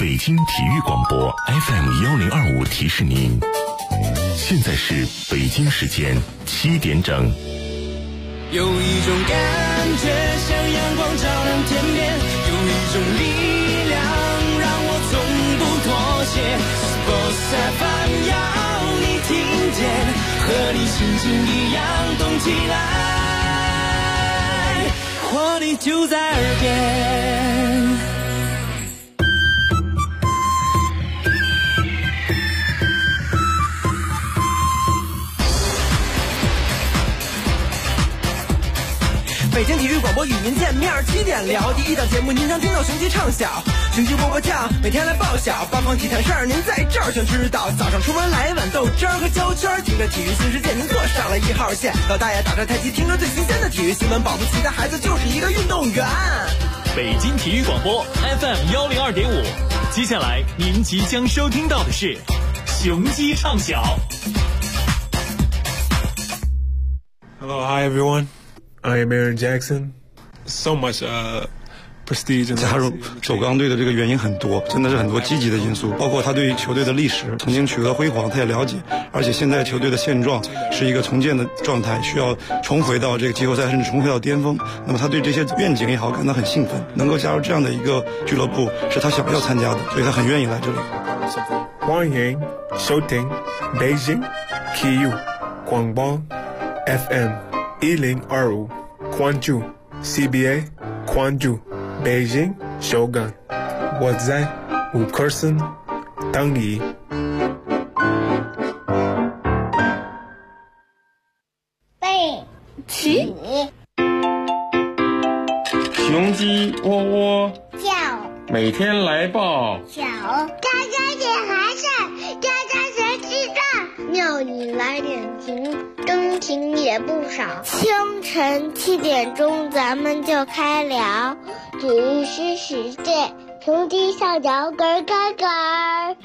北京体育广播 FM1025提示您，现在是北京时间7点整。 有一种感觉像阳光照亮天边，有一种力量让我从不妥协。Sports FM 要你听见，和你心情一样动起来，活力就在耳边。 北京体育广播与您见面，7点聊第一档节目，您常听到雄鸡唱晓，雄鸡波波叫，每天来报晓，八方体坛事儿您在这儿全知道。早上出门来碗豆汁儿和焦圈，听着体育新世界，您坐上了1号线。老大爷打着太极，听着最新鲜的体育新闻，保不齐的孩子就是一个运动员。 北京体育广播 FM102.5，接下来您即将收听到的是雄鸡唱晓。 Hello, hi everyone. I am Aaron Jackson. So much prestige. 加入首钢队的这个原因很多，真的是很多积极的因素，包括他对于球队的历史曾经取得辉煌，他也了解，而且现在球队的现状是一个重建的状态，需要重回到这个季后赛，甚至重回到巅峰。那么他对这些愿景也好感到很兴奋，能够加入这样的一个俱乐部是他想要参加的，所以他很愿意来这里。 欢迎收听北京体育广播 FM1025，关注 CBA， 关注北京首钢，我在五棵松等你。 背起雄鸡窝窝叫， 每天来报小喳喳点孩子，喳喳谁知道？妙语来点情，真情也不少。清晨7点钟，咱们就开聊体育新世界，雄鸡上摇咯咯咯。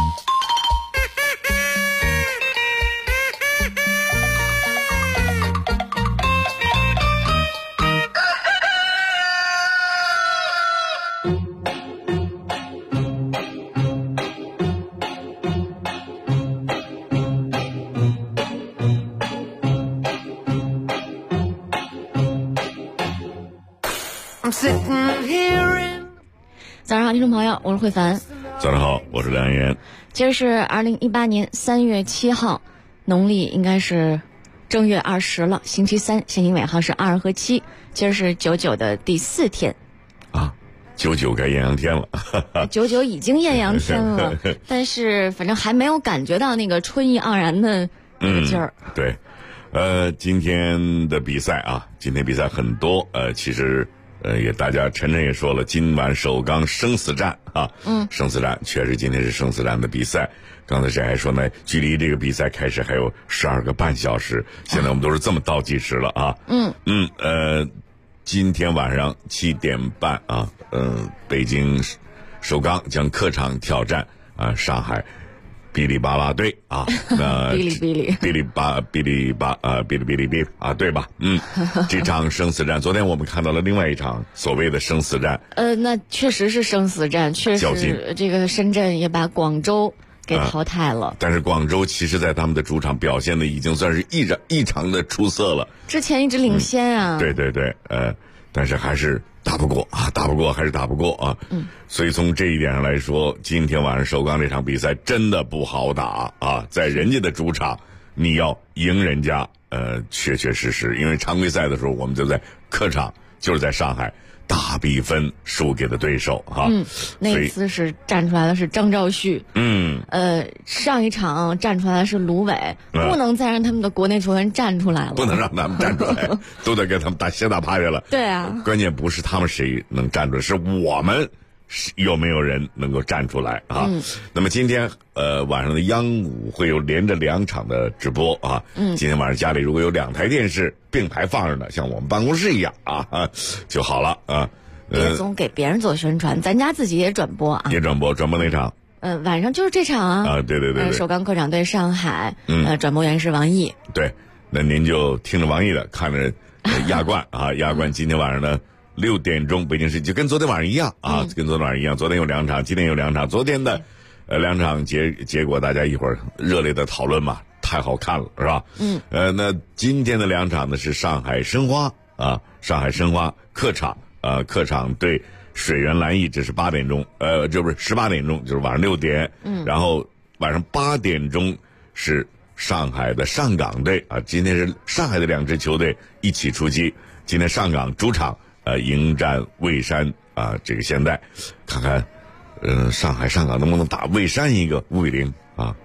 早上好，听众朋友，我是慧凡。 早上好，我是梁岩。 今儿是2018年3月7号，农历应该是正月20了，星期三，现行尾号是2和7。今儿是99的第4天啊，99该艳阳天了。 99已经艳阳天了，但是反正还没有感觉到那个春意盎然的劲儿。 对，今天的比赛啊，今天比赛很多，其实。也大家晨晨也说了，今晚首钢生死战啊，生死战确实今天是生死战的比赛。刚才谁还说呢？距离这个比赛开始还有12个半小时，现在我们都是这么倒计时了啊。今天晚上7点半啊，北京首钢将客场挑战上海哔哩吧啦队啊，那哔哩哔啊，对吧？这场生死战，昨天我们看到了另外一场所谓的生死战。 那确实是生死战，确实这个深圳也把广州给淘汰了。 但是广州其实在他们的主场表现的已经算是异常的出色了， 之前一直领先啊。 对对对，但是还是打不过啊，还是打不过啊。所以从这一点上来说，今天晚上首钢这场比赛真的不好打啊，在人家的主场你要赢人家，确实，因为常规赛的时候我们就在客场，就是在上海大比分输给了对手哈。 那一次是站出来的是张兆旭，上一场站出来的是卢伟，不能再让他们的国内球员站出来了， 不能让他们站出来，都得给他们先打趴下了。 对啊， 关键不是他们谁能站出来，是我们有没有人能够站出来啊？那么今天晚上的央五会有连着2场的直播啊。今天晚上家里如果有2台电视并排放着呢，像我们办公室一样啊就好了啊。 别总给别人做宣传，咱家自己也转播啊。 也转播哪场？ 晚上就是这场啊。 对。 首钢客场对上海，转播员是王毅。 对，那您就听着王毅的，看着亚冠啊，亚冠今天晚上呢 6点钟北京时间，就跟昨天晚上一样啊，跟昨天晚上一样，昨天有2场，今天有2场，昨天的2场结果大家一会儿热烈的讨论嘛，太好看了是吧？那今天的2场呢是上海申花啊，上海申花客场对水原蓝翼，这是8点钟，这不是18点钟，就是晚上6点，然后晚上8点钟是上海的上港队啊，今天是上海的2支球队一起出击，今天上港主场迎战蔚山啊，这个现在看看上港能不能打蔚山一个5-0啊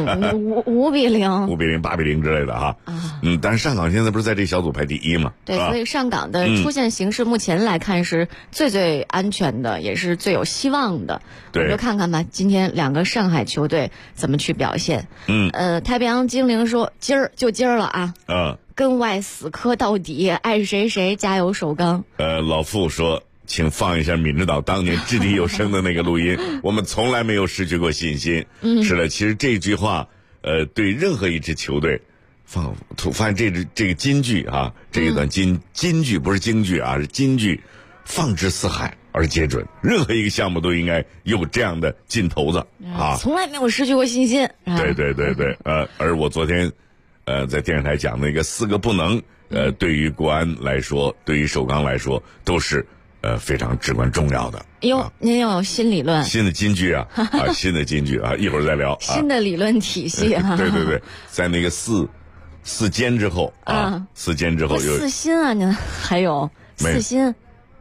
5-0、 5-0、8-0之类的哈。但是上港现在不是在这小组排第1嘛？ 对，所以上港的出现形势目前来看是最安全的，也是最有希望的。 对， 我们就看看吧，今天2个上海球队怎么去表现。太平洋精灵说今儿了啊。跟外死磕到底，爱谁加油首钢。 老傅说，请放一下闵指导当年掷地有声的那个录音，我们从来没有失去过信心。是的，其实这句话，对任何一支球队，发现这个金句啊，这一段金句不是京剧啊，是金句，放之四海而皆准。任何一个项目都应该有这样的劲头子啊， 从来没有失去过信心。 对，而我昨天。在电视台讲那个4个不能，对于国安来说，对于首钢来说，都是非常至关重要的。 您有新理论， 新的金句啊，新的金句啊，一会儿再聊。 新的理论体系啊， 对，在那个四间之后啊，4间之后有 4心啊，您还有4心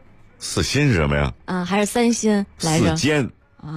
，4心是什么呀？ 还是3心来着 ？4间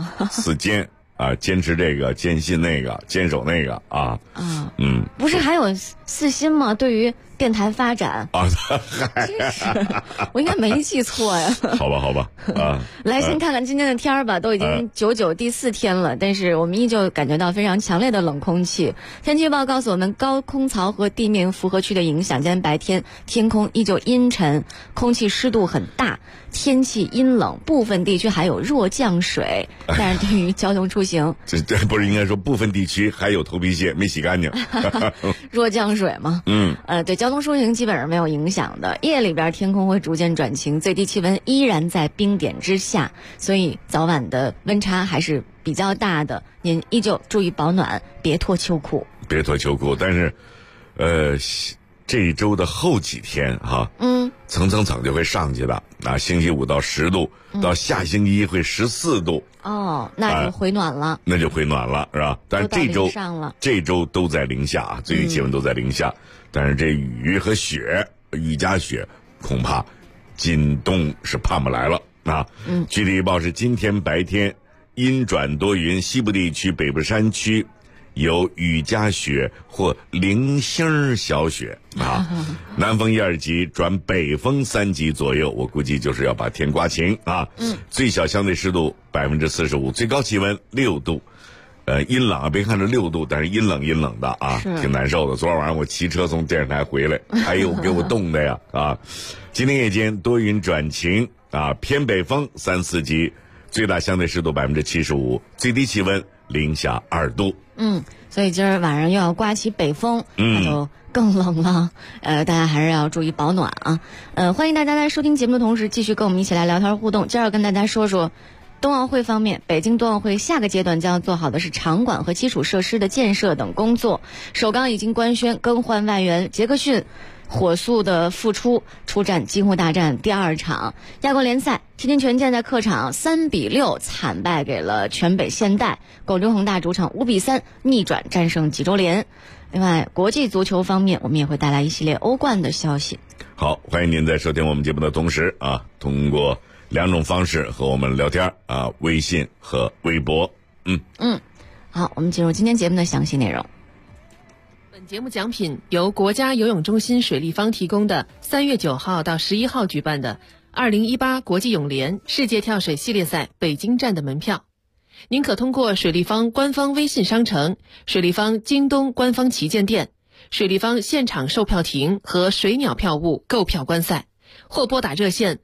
4间。坚持这个，坚信那个，坚守那个啊。 不是还有4心吗？对于电台发展啊， 真是我应该没记错呀。 好吧啊， 来先看看今天的天儿吧，都已经99第4天了，但是我们依旧感觉到非常强烈的冷空气。天气预报告诉我们，高空槽和地面符合区的影响，今天白天天空依旧阴沉，空气湿度很大，天气阴冷，部分地区还有弱降水。但是对于交通出行， 这不是应该说部分地区还有头皮屑没洗干净？ 弱降水吗？对，交通出行基本上没有影响的。夜里边天空会逐渐转晴，最低气温依然在冰点之下，所以早晚的温差还是比较大的。您依旧注意保暖，别脱秋裤。 但是，这一周的后几天哈，蹭就会上去的。星期5到10度，到下星期1会14度。 那就回暖了。 是吧？但是这周都在零下，最低气温都在零下。但是这雨和雪，雨加雪，恐怕今冬是盼不来了啊。具体预报是今天白天阴转多云，西部地区、北部山区有雨加雪或零星小雪啊。南风1、2级转北风3级左右，我估计就是要把天刮晴啊。最小相对湿度45%，最高气温6度。阴冷啊，别看这6度，但是阴冷的啊，挺难受的。昨晚上我骑车从电视台回来，哎呦，给我冻的呀啊！今天夜间多云转晴啊，偏北风3、4级，最大相对湿度75%，最低气温零下2度。 所以今儿晚上又要刮起北风，那就更冷了。大家还是要注意保暖啊。欢迎大家在收听节目的同时，继续跟我们一起来聊天互动。今儿要跟大家说说。冬奥会方面，北京冬奥会下个阶段将要做好的是场馆和基础设施的建设等工作。首钢已经官宣更换外援杰克逊，火速的复出战京沪大战第2场。亚冠联赛，天津权健在客场3-6惨败给了全北现代，广州恒大主场5-3逆转战胜济州联。另外，国际足球方面，我们也会带来一系列欧冠的消息。 好，欢迎您在收听我们节目的同时啊，通过2种方式和我们聊天啊，微信和微博。 好，我们进入今天节目的详细内容。 本节目奖品由国家游泳中心水立方提供的3月9号到11号举办的2018国际泳联世界跳水系列赛北京站的门票。您可通过水立方官方微信商城、水立方京东官方旗舰店、水立方现场售票亭和水鸟票务购票观赛，或拨打热线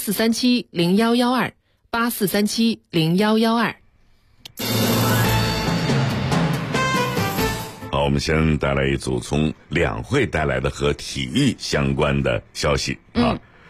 84370112 84370112。 好，我们先带来一组从两会带来的和体育相关的消息啊。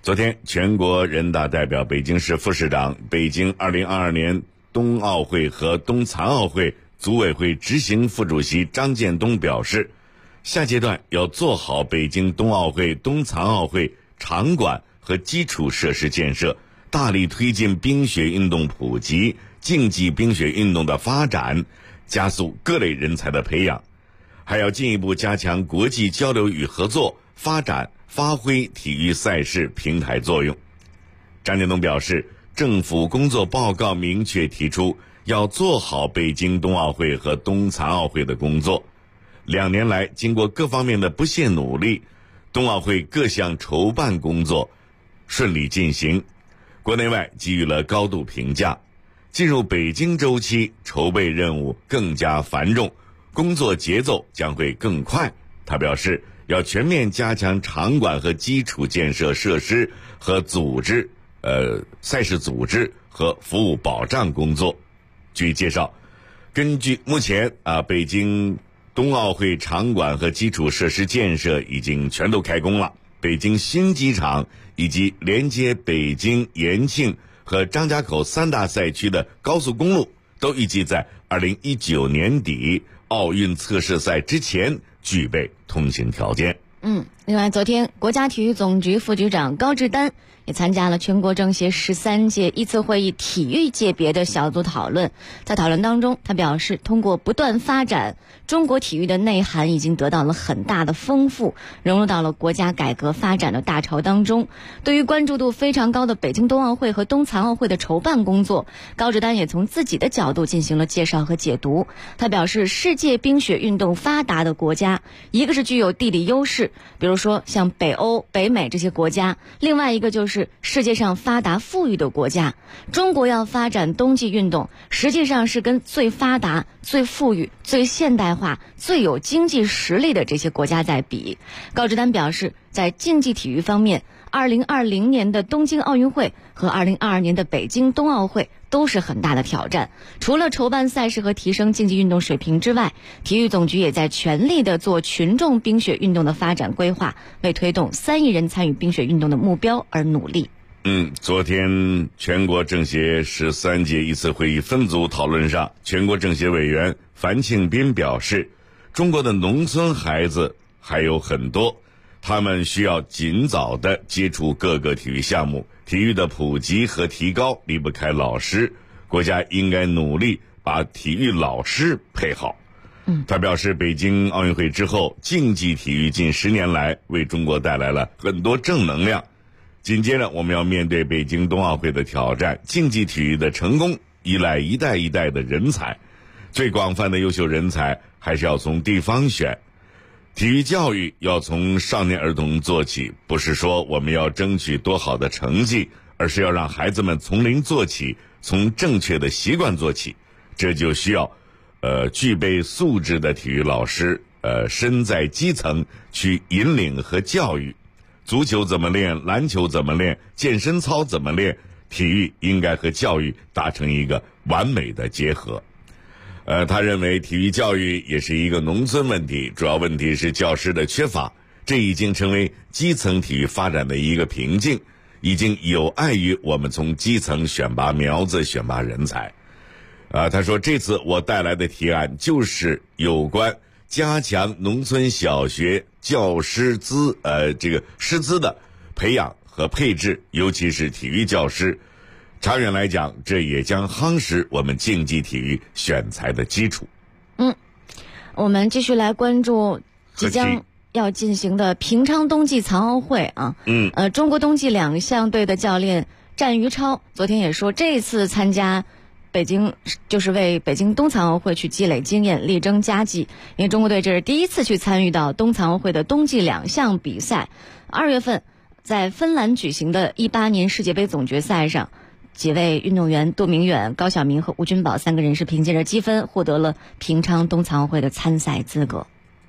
昨天，全国人大代表、北京市副市长、北京2022年冬奥会和冬残奥会组委会执行副主席张建东表示，下阶段要做好北京冬奥会、冬残奥会场馆和基础设施建设，大力推进冰雪运动普及、竞技冰雪运动的发展，加速各类人才的培养，还要进一步加强国际交流与合作，发挥体育赛事平台作用。张建东表示，政府工作报告明确提出，要做好北京冬奥会和冬残奥会的工作。2年来，经过各方面的不懈努力，冬奥会各项筹办工作顺利进行，国内外给予了高度评价。进入北京周期，筹备任务更加繁重，工作节奏将会更快。他表示，要全面加强场馆和基础建设设施和赛事组织和服务保障工作。据介绍，根据目前北京冬奥会场馆和基础设施建设已经全都开工了，北京新机场以及连接北京、延庆和张家口3大赛区的高速公路都预计在2019年底奥运测试赛之前具备通行条件。 另外，昨天国家体育总局副局长高志丹也参加了全国政协13届一次会议体育界别的小组讨论。在讨论当中，他表示，通过不断发展，中国体育的内涵已经得到了很大的丰富，融入到了国家改革发展的大潮当中。对于关注度非常高的北京冬奥会和冬残奥会的筹办工作，高志丹也从自己的角度进行了介绍和解读。他表示，世界冰雪运动发达的国家，一个是具有地理优势，比如说像北欧、北美这些国家，另外一个就是世界上发达富裕的国家。中国要发展冬季运动，实际上是跟最发达、最富裕、最现代化、最有经济实力的这些国家在比。高志丹表示，在竞技体育方面，2020年的东京奥运会和2022年的北京冬奥会都是很大的挑战。除了筹办赛事和提升竞技运动水平之外，体育总局也在全力的做群众冰雪运动的发展规划，为推动3亿人参与冰雪运动的目标而努力。 昨天全国政协13届一次会议分组讨论上，全国政协委员樊庆斌表示，中国的农村孩子还有很多，他们需要尽早的接触各个体育项目，体育的普及和提高离不开老师，国家应该努力把体育老师配好。他表示，北京奥运会之后，竞技体育近10年来为中国带来了很多正能量。紧接着，我们要面对北京冬奥会的挑战，竞技体育的成功依赖一代一代的人才，最广泛的优秀人才还是要从地方选。体育教育要从少年儿童做起，不是说我们要争取多好的成绩，而是要让孩子们从零做起，从正确的习惯做起。这就需要具备素质的体育老师，身在基层去引领和教育。足球怎么练，篮球怎么练，健身操怎么练，体育应该和教育达成一个完美的结合。他认为体育教育也是一个农村问题，主要问题是教师的缺乏，这已经成为基层体育发展的一个瓶颈，已经有碍于我们从基层选拔苗子、选拔人才。他说，这次我带来的提案就是有关加强农村小学教师师资的培养和配置，尤其是体育教师。长远来讲，这也将夯实我们竞技体育选材的基础。 我们继续来关注即将要进行的平昌冬季残奥会啊。中国冬季2项队的教练战于超昨天也说，这次参加北京就是为北京冬残奥会去积累经验，力争佳绩。因为中国队这是第一次去参与到冬残奥会的冬季2项比赛。2月份在芬兰举行的18年世界杯总决赛上，几位运动员杜明远、高晓明和吴君宝3个人是凭借着积分获得了平昌冬残奥会的参赛资格。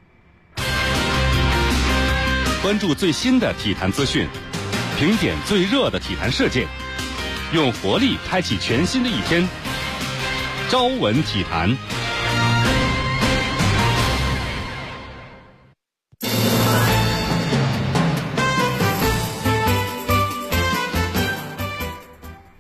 关注最新的体坛资讯，评点最热的体坛事件，用活力开启全新的一天。朝闻体坛。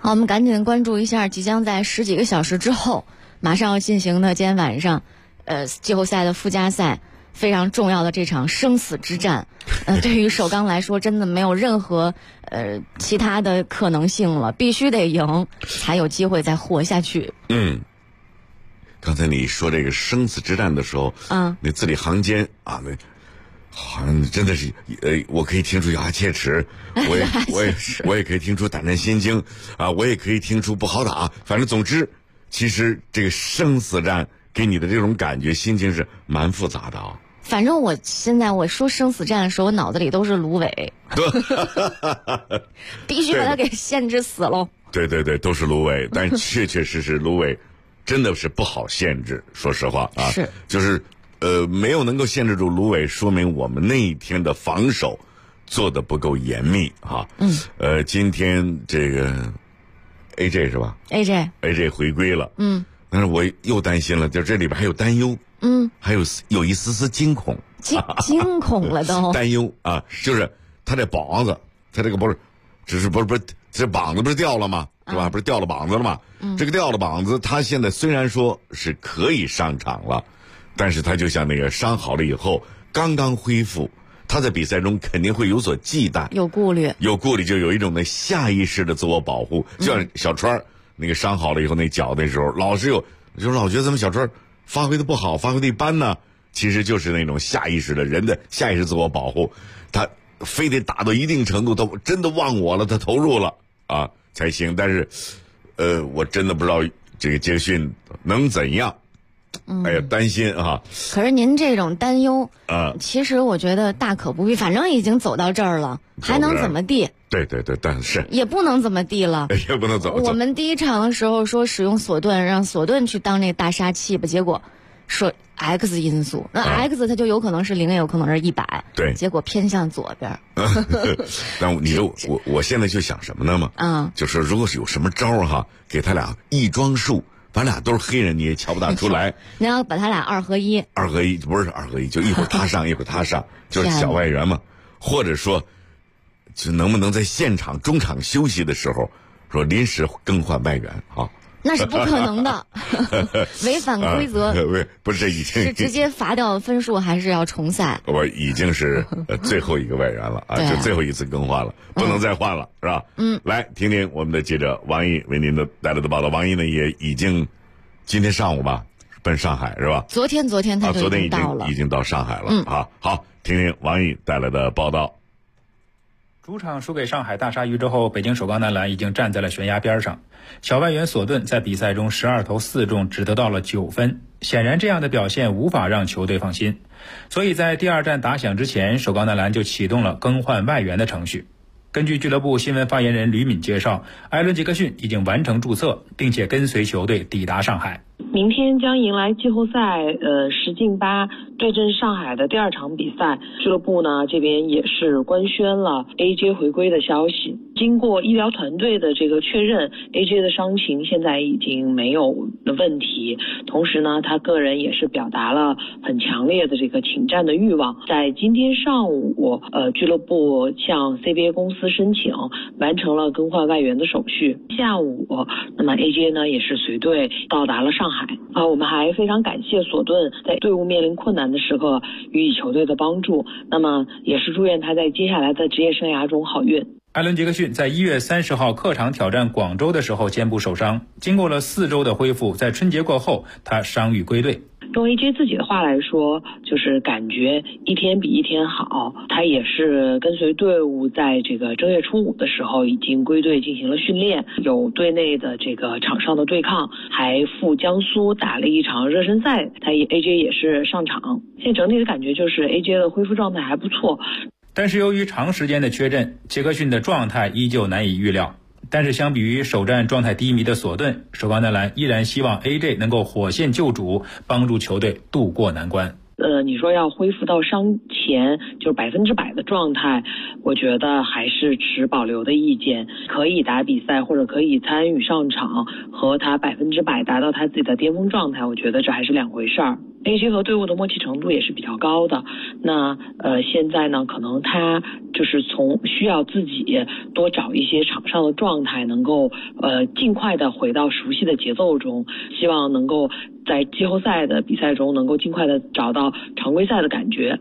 好，我们赶紧关注一下即将在10几个小时之后马上要进行的今天晚上季后赛的附加赛非常重要的这场生死之战。对于首钢来说真的没有任何其他的可能性了，必须得赢才有机会再活下去。 刚才你说这个生死之战的时候，那字里行间啊，那好像真的是我可以听出咬牙切齿，我也可以听出胆战心惊啊，我也可以听出不好打，反正总之其实这个生死战给你的这种感觉心情是蛮复杂的啊。 反正我现在我说生死战的时候，我脑子里都是芦苇，必须把它给限制死喽。 对，都是芦苇，但确实芦苇真的是不好限制，说实话啊， 是就是没有能够限制住芦苇，说明我们那一天的防守做得不够严密啊。今天这个 AJ 是吧 ？AJ 回归了，但是我又担心了，就这里边还有担忧，还有一丝丝惊恐， 惊恐了都担忧啊，就是他这膀子，他这个不是这膀子不是掉了吗？是吧？不是掉了膀子了吗？这个掉了膀子，他现在虽然说是可以上场了，但是他就像那个伤好了以后刚刚恢复，他在比赛中肯定会有所忌惮， 有顾虑， 就有一种的下意识的自我保护。就像小川那个伤好了以后那脚那时候，老觉得怎么小川发挥的不好，发挥的一般呢？其实就是那种下意识的人的下意识自我保护，他非得打到一定程度，他真的忘我了，他投入了啊才行。但是我真的不知道这个杰克逊能怎样，哎呀，担心啊。 可是您这种担忧其实我觉得大可不必，反正已经走到这儿了，还能怎么地？ 对，但是也不能怎么地了， 也不能怎么。 我们第一场的时候说使用索顿，让索顿去当那大杀器吧，结果说 X 因素，那 X 它就有可能是0，也有可能是100， 对， 结果偏向左边。 但你说我现在就想什么呢嘛？就是如果是有什么招哈，给他俩一装束，咱俩都是黑人，你也瞧不大出来。 你要把他俩2合1， 不是2合1，就一会儿他上一会儿他上，就是小外援嘛。或者说，就能不能在现场中场休息的时候，说临时更换外援啊？ 那是不可能的，违反规则。 不是，这已经是直接罚掉分数，还是要重赛？ 我已经是最后一个外援了啊，就最后一次更换了，不能再换了，是吧？来听听我们的记者王毅为您的带来的报道。王毅呢也已经今天上午吧奔上海是吧？昨天他就已经到上海了啊。好，听听王毅带来的报道。 主场输给上海大鲨鱼之后，北京首钢男篮已经站在了悬崖边上。小外援索顿在比赛中12投4中，只得到了9分。显然这样的表现无法让球队放心，所以在第二战打响之前，首钢男篮就启动了更换外援的程序。根据俱乐部新闻发言人吕敏介绍，艾伦·杰克逊已经完成注册，并且跟随球队抵达上海。 明天将迎来季后赛10进8对阵上海的第2场比赛，俱乐部呢这边也是官宣了 AJ 回归的消息。经过医疗团队的这个确认， AJ 的伤情现在已经没有问题，同时呢他个人也是表达了很强烈的这个请战的欲望。在今天上午俱乐部向 CBA 公司申请，完成了更换外援的手续。下午那么 AJ 呢也是随队到达了上海。我们还非常感谢索顿在队伍面临困难的时刻予以球队的帮助，那么也是祝愿他在接下来的职业生涯中好运。 艾伦·杰克逊在1月30号客场挑战广州的时候肩部受伤，经过了4周的恢复，在春节过后他伤愈归队。 用 AJ 自己的话来说，就是感觉一天比一天好。他也是跟随队伍在这个正月初5的时候已经归队进行了训练，有队内的这个场上的对抗，还赴江苏打了一场热身赛，AJ 也是上场。现在整体的感觉就是 AJ 的恢复状态还不错。 但是由于长时间的缺阵，杰克逊的状态依旧难以预料。但是相比于首战状态低迷的索顿，首钢男篮依然希望 AJ 能够火线救主，帮助球队渡过难关。 你说要恢复到伤前就是100%的状态，我觉得还是持保留的意见。可以打比赛或者可以参与上场，和他100%达到他自己的巅峰状态，我觉得这还是两回事儿。AJ 和队伍的默契程度也是比较高的。那现在呢，可能他就是需要自己多找一些场上的状态，能够尽快的回到熟悉的节奏中，希望能够在季后赛的比赛中能够尽快的找到常规赛的感觉。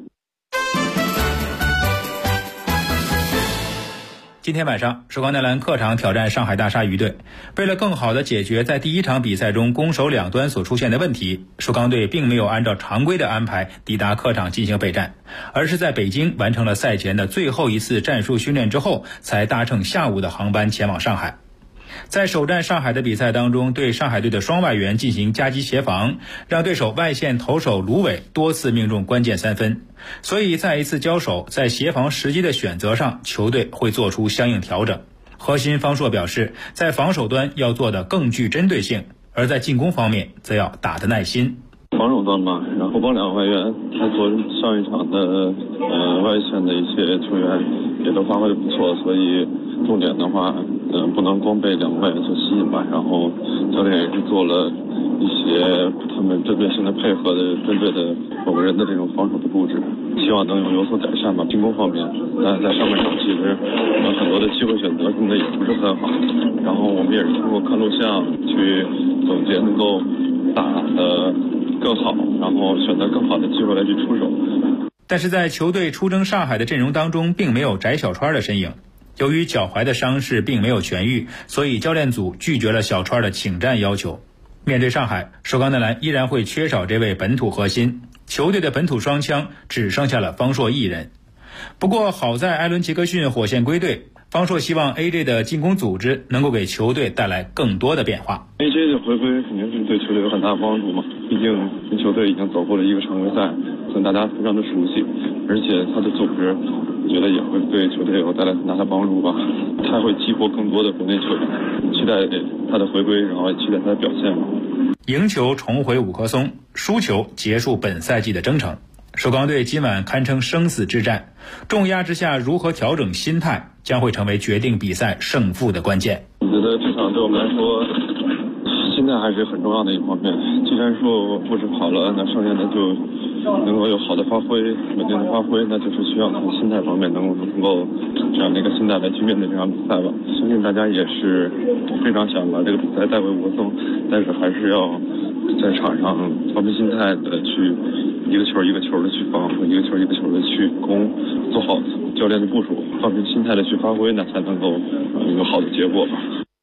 今天晚上，首钢男篮客场挑战上海大鲨鱼队。为了更好地解决在第一场比赛中攻守两端所出现的问题，首钢队并没有按照常规的安排抵达客场进行备战，而是在北京完成了赛前的最后一次战术训练之后，才搭乘下午的航班前往上海。在首战上海的比赛当中，对上海队的双外援进行夹击协防，让对手外线投手卢伟多次命中关键3分。所以再一次交手，在协防时机的选择上，球队会做出相应调整。核心方硕表示，在防守端要做得更具针对性，而在进攻方面则要打得耐心。 防守端嘛，然后帮两个外援，他做上一场的外线的一些球员也都发挥得不错，所以重点的话，不能光被两个外援所吸引吧。然后教练也是做了一些他们针对性的配合的，针对的某个人的这种防守的布置，希望能有所改善吧。进攻方面，但在上半场其实很多的机会选择什么的也不是很好，然后我们也是通过看录像去总结能够打得更好，然后选择更好的机会来去出手。 但是在球队出征上海的阵容当中，并没有翟小川的身影。由于脚踝的伤势并没有痊愈，所以教练组拒绝了小川的请战要求。面对上海，首钢男篮依然会缺少这位本土核心，球队的本土双枪只剩下了方硕一人。不过好在艾伦杰克逊火线归队，方硕希望 AJ 的进攻组织能够给球队带来更多的变化。 AJ 的回归肯定是对球队有很大的帮助嘛，毕竟跟球队已经走过了一个常规赛，跟大家非常的熟悉，而且他的组织我觉得也会对球队有带来很大的帮助吧。他会激活更多的国内球员，期待他的回归，然后期待他的表现吧。 赢球重回五棵松，输球结束本赛季的征程。首钢队今晚堪称生死之战，重压之下如何调整心态，将会成为决定比赛胜负的关键。 我觉得这场对我们来说，心态还是很重要的一方面。技战术布置好了，那剩下的就能够有好的发挥，稳定的发挥，那就是需要从心态方面能够这样的一个心态来去面对这场比赛吧。相信大家也是非常想把这个比赛带回五棵松，但是还是要在场上调平心态的去一个球一个球的去防，一个球一个球的去攻，做好教练的部署，放平心态的去发挥，那才能够有好的结果吧。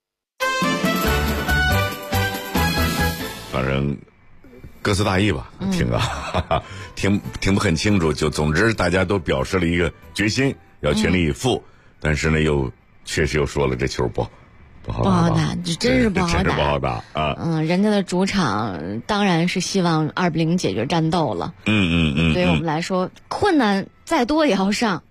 反正各自大意吧，听啊，听不很清楚，就总之大家都表示了一个决心，要全力以赴，但是呢，确实又说了这球不好打， 这真是不好打， 真是不好打啊！ 人家的主场当然是希望2-0解决战斗了。对于我们来说，困难再多也要上。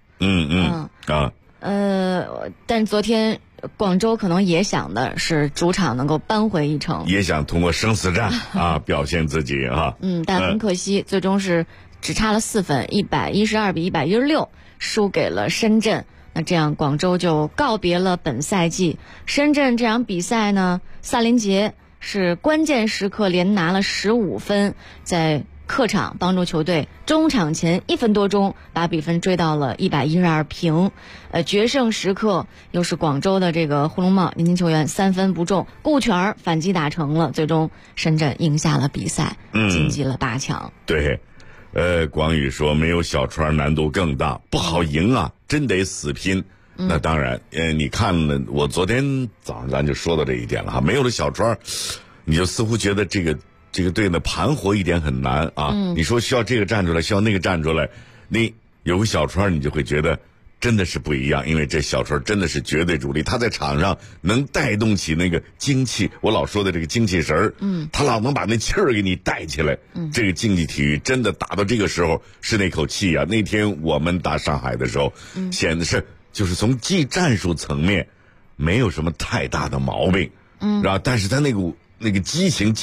但昨天广州可能也想的是主场能够扳回一城， 也想通过生死战表现自己啊。 但很可惜，最终是只差了4分，112-116输给了深圳。那这样广州就告别了本赛季。深圳这场比赛呢，萨林杰是关键时刻连拿了15分，在客场帮助球队中场前1分多钟把比分追到了112平。决胜时刻又是广州的这个呼龙茂年轻球员3分不中，顾全反击打成了，最终深圳赢下了比赛，晋级了8强。 对。广宇说没有小川难度更大，不好赢啊，真得死拼。那当然，你看了，我昨天早上咱就说到这一点了哈，没有了小川，你就似乎觉得这个队呢盘活一点很难啊。你说需要这个站出来，需要那个站出来，你有个小川，你就会觉得真的是不一样，因为这小川真的是绝对主力，他在场上能带动起那个精气，我老说的这个精气神儿，他老能把那气儿给你带起来。这个竞技体育真的打到这个时候是那口气啊。那天我们打上海的时候，显得是就是从技战术层面没有什么太大的毛病，然后但是他那个激情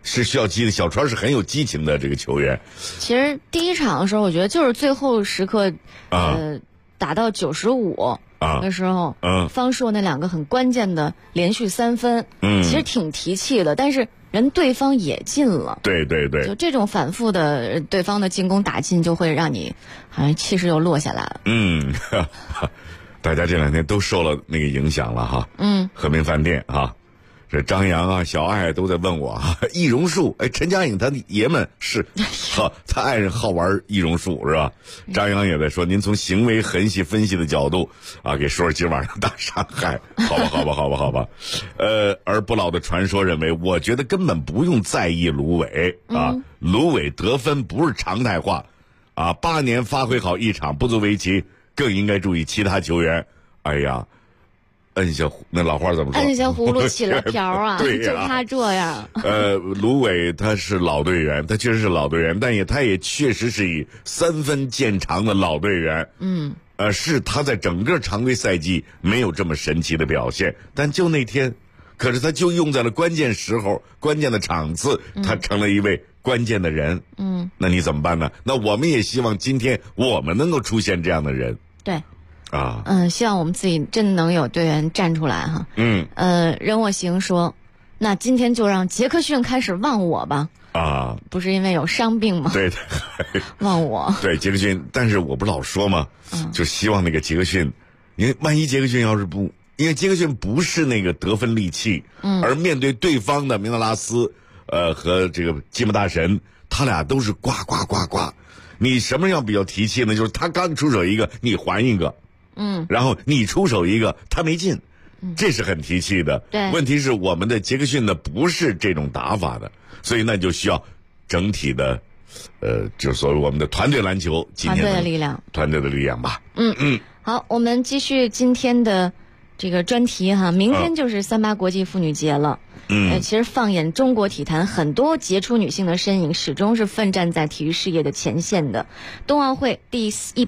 是需要激的。小川是很有激情的这个球员。 其实第一场的时候，我觉得就是最后时刻，打到95的时候，方硕那2个很关键的连续3分，其实挺提气的，但是人对方也进了。 对对对， 就这种反复的对方的进攻打进，就会让你好像气势又落下来了。 大家这2天都受了那个影响了哈。和平饭店啊，这张扬啊、小爱都在问我啊，易容术，陈嘉颖他爷们是，他爱人好玩易容术是吧？张扬也在说，您从行为痕迹分析的角度啊，给说说今晚上大伤害，好吧。而不老的传说认为，我觉得根本不用在意芦苇啊，芦苇得分不是常态化啊，8年发挥好一场不足为奇，更应该注意其他球员。哎呀。摁下那老话怎么说？ 摁下葫芦起了瓢啊！ 对就他这样。 芦苇他是老队员，他确实是老队员，但他也确实是以3分见长的老队员。是他在整个常规赛季没有这么神奇的表现，但就那天，可是他就用在了关键时候、关键的场次，他成了一位关键的人。那你怎么办呢？那我们也希望今天我们能够出现这样的人。 对。希望我们自己真的能有队员站出来哈。任我行说，那今天就让杰克逊开始忘我吧。不是因为有伤病吗？ 对， 忘我。 对，杰克逊，但是我不老说吗？就希望那个杰克逊，因为万一杰克逊要是不，因为杰克逊不是那个得分利器，而面对对方的明德拉斯，和这个吉姆大神，他俩都是呱。你什么样比较提气呢？就是他刚出手一个，你还一个。然后你出手一个，他没进，这是很提气的。 对， 问题是我们的杰克逊呢不是这种打法的，所以那就需要整体的，就是所谓我们的团队篮球， 团队的力量吧。好，我们继续今天的这个专题哈，明天就是38国际妇女节了。其实放眼中国体坛，很多杰出女性的身影始终是奋战在体育事业的前线的。冬奥会第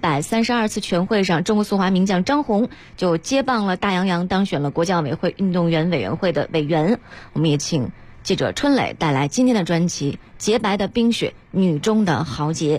132次全会上，中国速滑名将张红就接棒了大杨洋，当选了国际奥委会运动员委员会的委员。我们也请记者春磊带来今天的专辑《洁白的冰雪，女中的豪杰》。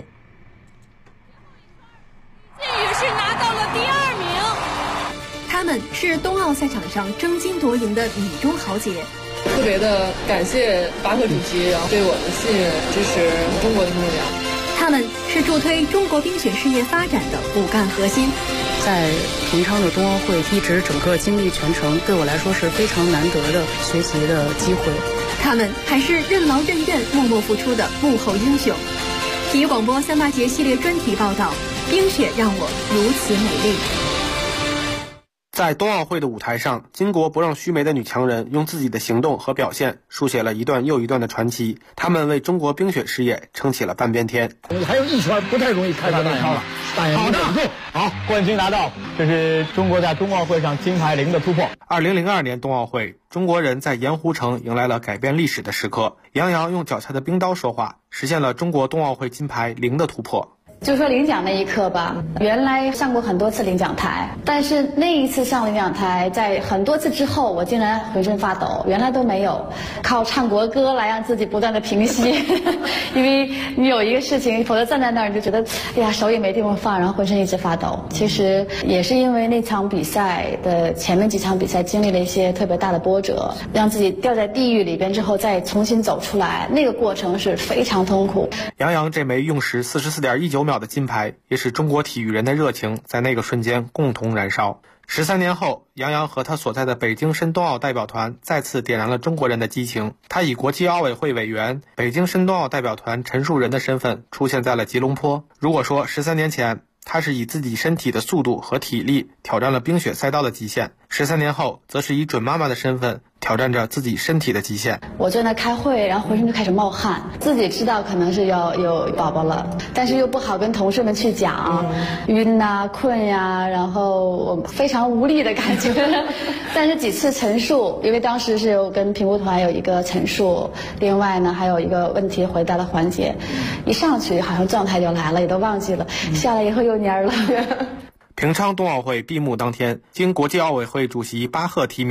谢宇是拿到了第2名，他们是冬奥赛场上争金夺银的女中豪杰。 特别的感谢巴赫主席对我的信任支持中国的运动员。 他们是助推中国冰雪事业发展的骨干核心。 在平昌的冬奥会一直整个经历全程，对我来说是非常难得的学习的机会。 他们还是任劳任怨、默默付出的幕后英雄。体育广播38节系列专题报道：冰雪让我如此美丽。 在冬奥会的舞台上，巾帼不让须眉的女强人用自己的行动和表现书写了一段又一段的传奇，她们为中国冰雪事业撑起了半边天。 还有一圈不太容易开到那条了，大眼睛忍住，好，冠军拿到，这是中国在冬奥会上金牌零的突破。 2002年冬奥会，中国人在盐湖城迎来了改变历史的时刻，杨洋用脚下的冰刀说话，实现了中国冬奥会金牌零的突破。 就说领奖那一刻吧，原来上过很多次领奖台，但是那一次上领奖台，在很多次之后，我竟然浑身发抖，原来都没有，靠唱国歌来让自己不断的平息，因为你有一个事情，否则站在那儿你就觉得，哎呀，手也没地方放，然后浑身一直发抖。其实也是因为那场比赛的前面几场比赛经历了一些特别大的波折，让自己掉在地狱里边之后再重新走出来，那个过程是非常痛苦。 杨洋这枚用时44.19秒的金牌，也使中国体育人的热情在那个瞬间共同燃烧。13年后，杨洋和他所在的北京申冬奥代表团再次点燃了中国人的激情。他以国际奥委会委员、北京申冬奥代表团陈述人的身份出现在了吉隆坡。如果说13年前他是以自己身体的速度和体力挑战了冰雪赛道的极限，13年后则是以准妈妈的身份挑战着自己身体的极限。 我在那开会，然后浑身就开始冒汗，自己知道可能是要有宝宝了，但是又不好跟同事们去讲，晕啊困呀，然后我非常无力的感觉。但是几次陈述，因为当时是有跟评估团有一个陈述，另外呢还有一个问题回答的环节，一上去好像状态就来了，也都忘记了，下来以后又蔫了。 平昌冬奥会闭幕当天，经国际奥委会主席巴赫提名，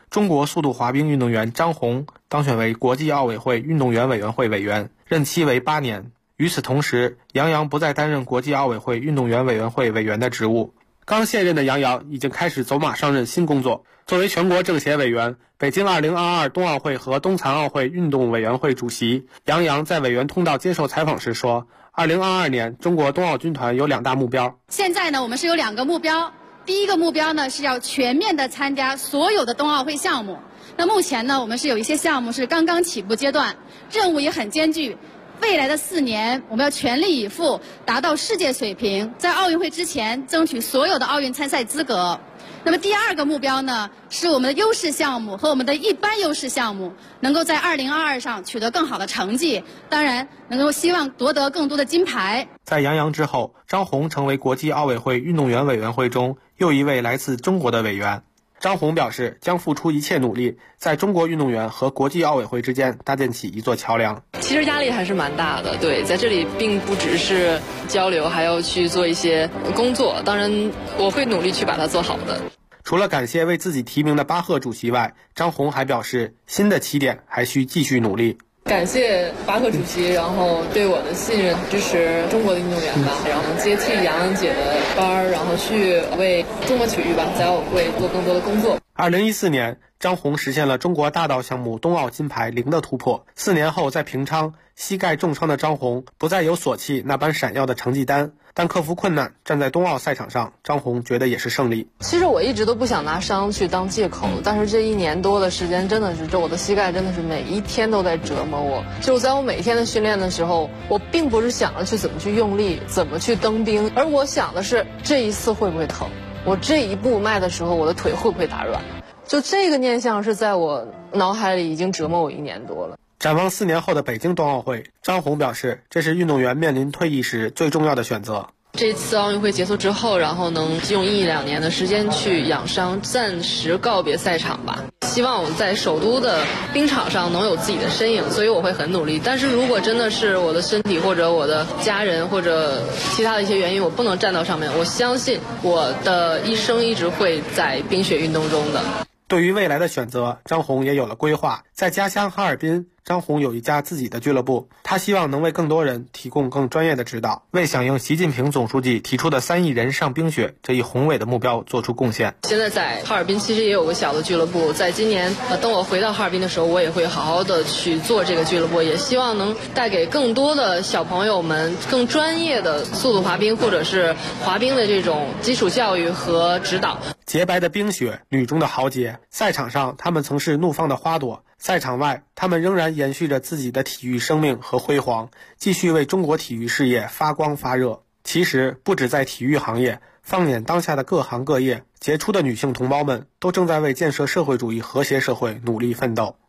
中国速度滑冰运动员张虹当选为国际奥委会运动员委员会委员，任期为8年。与此同时，杨洋不再担任国际奥委会运动员委员会委员的职务。刚卸任的杨洋已经开始走马上任新工作。作为全国政协委员、北京2022冬奥会和冬残奥会运动委员会主席，杨洋在委员通道接受采访时说，2022年中国冬奥军团有2大目标。 现在呢，我们是有2个目标。第一个目标呢，是要全面的参加所有的冬奥会项目。那目前呢，我们是有一些项目是刚刚起步阶段，任务也很艰巨。未来的4年，我们要全力以赴，达到世界水平，在奥运会之前争取所有的奥运参赛资格。那么第2个目标呢，是我们的优势项目和我们的一般优势项目能够在2022上取得更好的成绩，当然能够希望夺得更多的金牌。 在杨洋之后，张虹成为国际奥委会运动员委员会中又一位来自中国的委员。张虹表示，将付出一切努力，在中国运动员和国际奥委会之间搭建起一座桥梁。 其实压力还是蛮大的，对，在这里并不只是交流，还要去做一些工作。当然，我会努力去把它做好的。 除了感谢为自己提名的巴赫主席外，张虹还表示，新的起点还需继续努力。 感谢巴赫主席，然后对我的信任，支持中国的运动员吧，然后接替杨洋姐的班儿，然后去为中国体育吧，在奥委会做更多的工作。 2014年，张虹实现了中国大道项目冬奥金牌0的突破。4年后，在平昌，膝盖重伤的张虹不再有索契那般闪耀的成绩单，但克服困难，站在冬奥赛场上，张虹觉得也是胜利。 其实我一直都不想拿伤去当借口，但是这1年多的时间，真的是我的膝盖真的是每一天都在折磨我。就在我每天的训练的时候，我并不是想着去怎么去用力，怎么去蹬冰，而我想的是这一次会不会疼，我这一步迈的时候，我的腿会不会打软。就这个念想是在我脑海里已经折磨我1年多了。 展望4年后的北京冬奥会，张虹表示，这是运动员面临退役时最重要的选择。 这次奥运会结束之后，然后能用1-2年的时间去养伤，暂时告别赛场吧。希望我在首都的冰场上能有自己的身影，所以我会很努力。但是如果真的是我的身体或者我的家人或者其他的一些原因，我不能站到上面，我相信我的一生一直会在冰雪运动中的。 对于未来的选择，张虹也有了规划。在家乡哈尔滨，张虹有一家自己的俱乐部，他希望能为更多人提供更专业的指导，为响应习近平总书记提出的3亿人上冰雪这一宏伟的目标做出贡献。 现在在哈尔滨其实也有个小的俱乐部，在今年等我回到哈尔滨的时候，我也会好好的去做这个俱乐部，也希望能带给更多的小朋友们更专业的速度滑冰或者是滑冰的这种基础教育和指导。 洁白的冰雪，女中的豪杰，赛场上他们曾是怒放的花朵，赛场外他们仍然延续着自己的体育生命和辉煌，继续为中国体育事业发光发热。其实不止在体育行业，放眼当下的各行各业，杰出的女性同胞们都正在为建设社会主义和谐社会努力奋斗。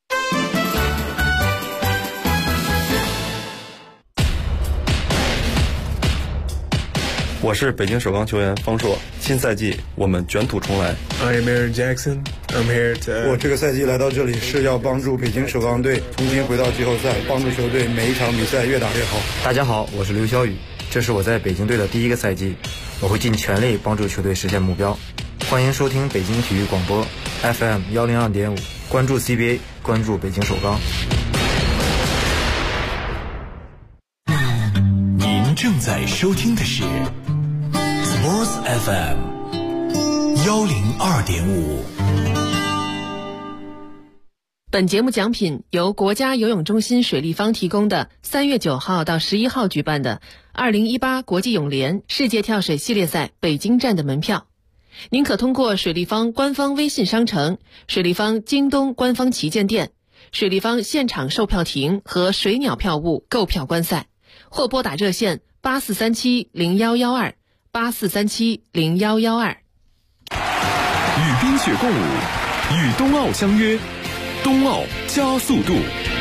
我是北京首钢球员方硕，新赛季我们卷土重来。 I am Aaron Jackson. I'm here to... 我这个赛季来到这里是要帮助北京首钢队重新回到季后赛，帮助球队每一场比赛越打越好。 大家好，我是刘晓宇，这是我在北京队的第1个赛季，我会尽全力帮助球队实现目标。欢迎收听北京体育广播 FM 102.5，关注 CBA， 关注北京首钢。 您正在收听的是 Sports FM 102.5。 本节目奖品由国家游泳中心水立方提供的3月9号到11号举办的2018国际泳联世界跳水系列赛北京站的门票。您可通过水立方官方微信商城、水立方京东官方旗舰店、水立方现场售票亭和水鸟票务购票观赛，或拨打热线84370112 84370112。 与冰雪共舞，与冬奥相约，冬奥加速度。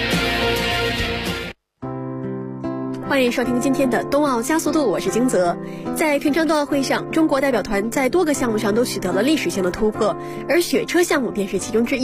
欢迎收听今天的冬奥加速度，我是金泽。在平昌冬奥会上，中国代表团在多个项目上都取得了历史性的突破，而雪车项目便是其中之一。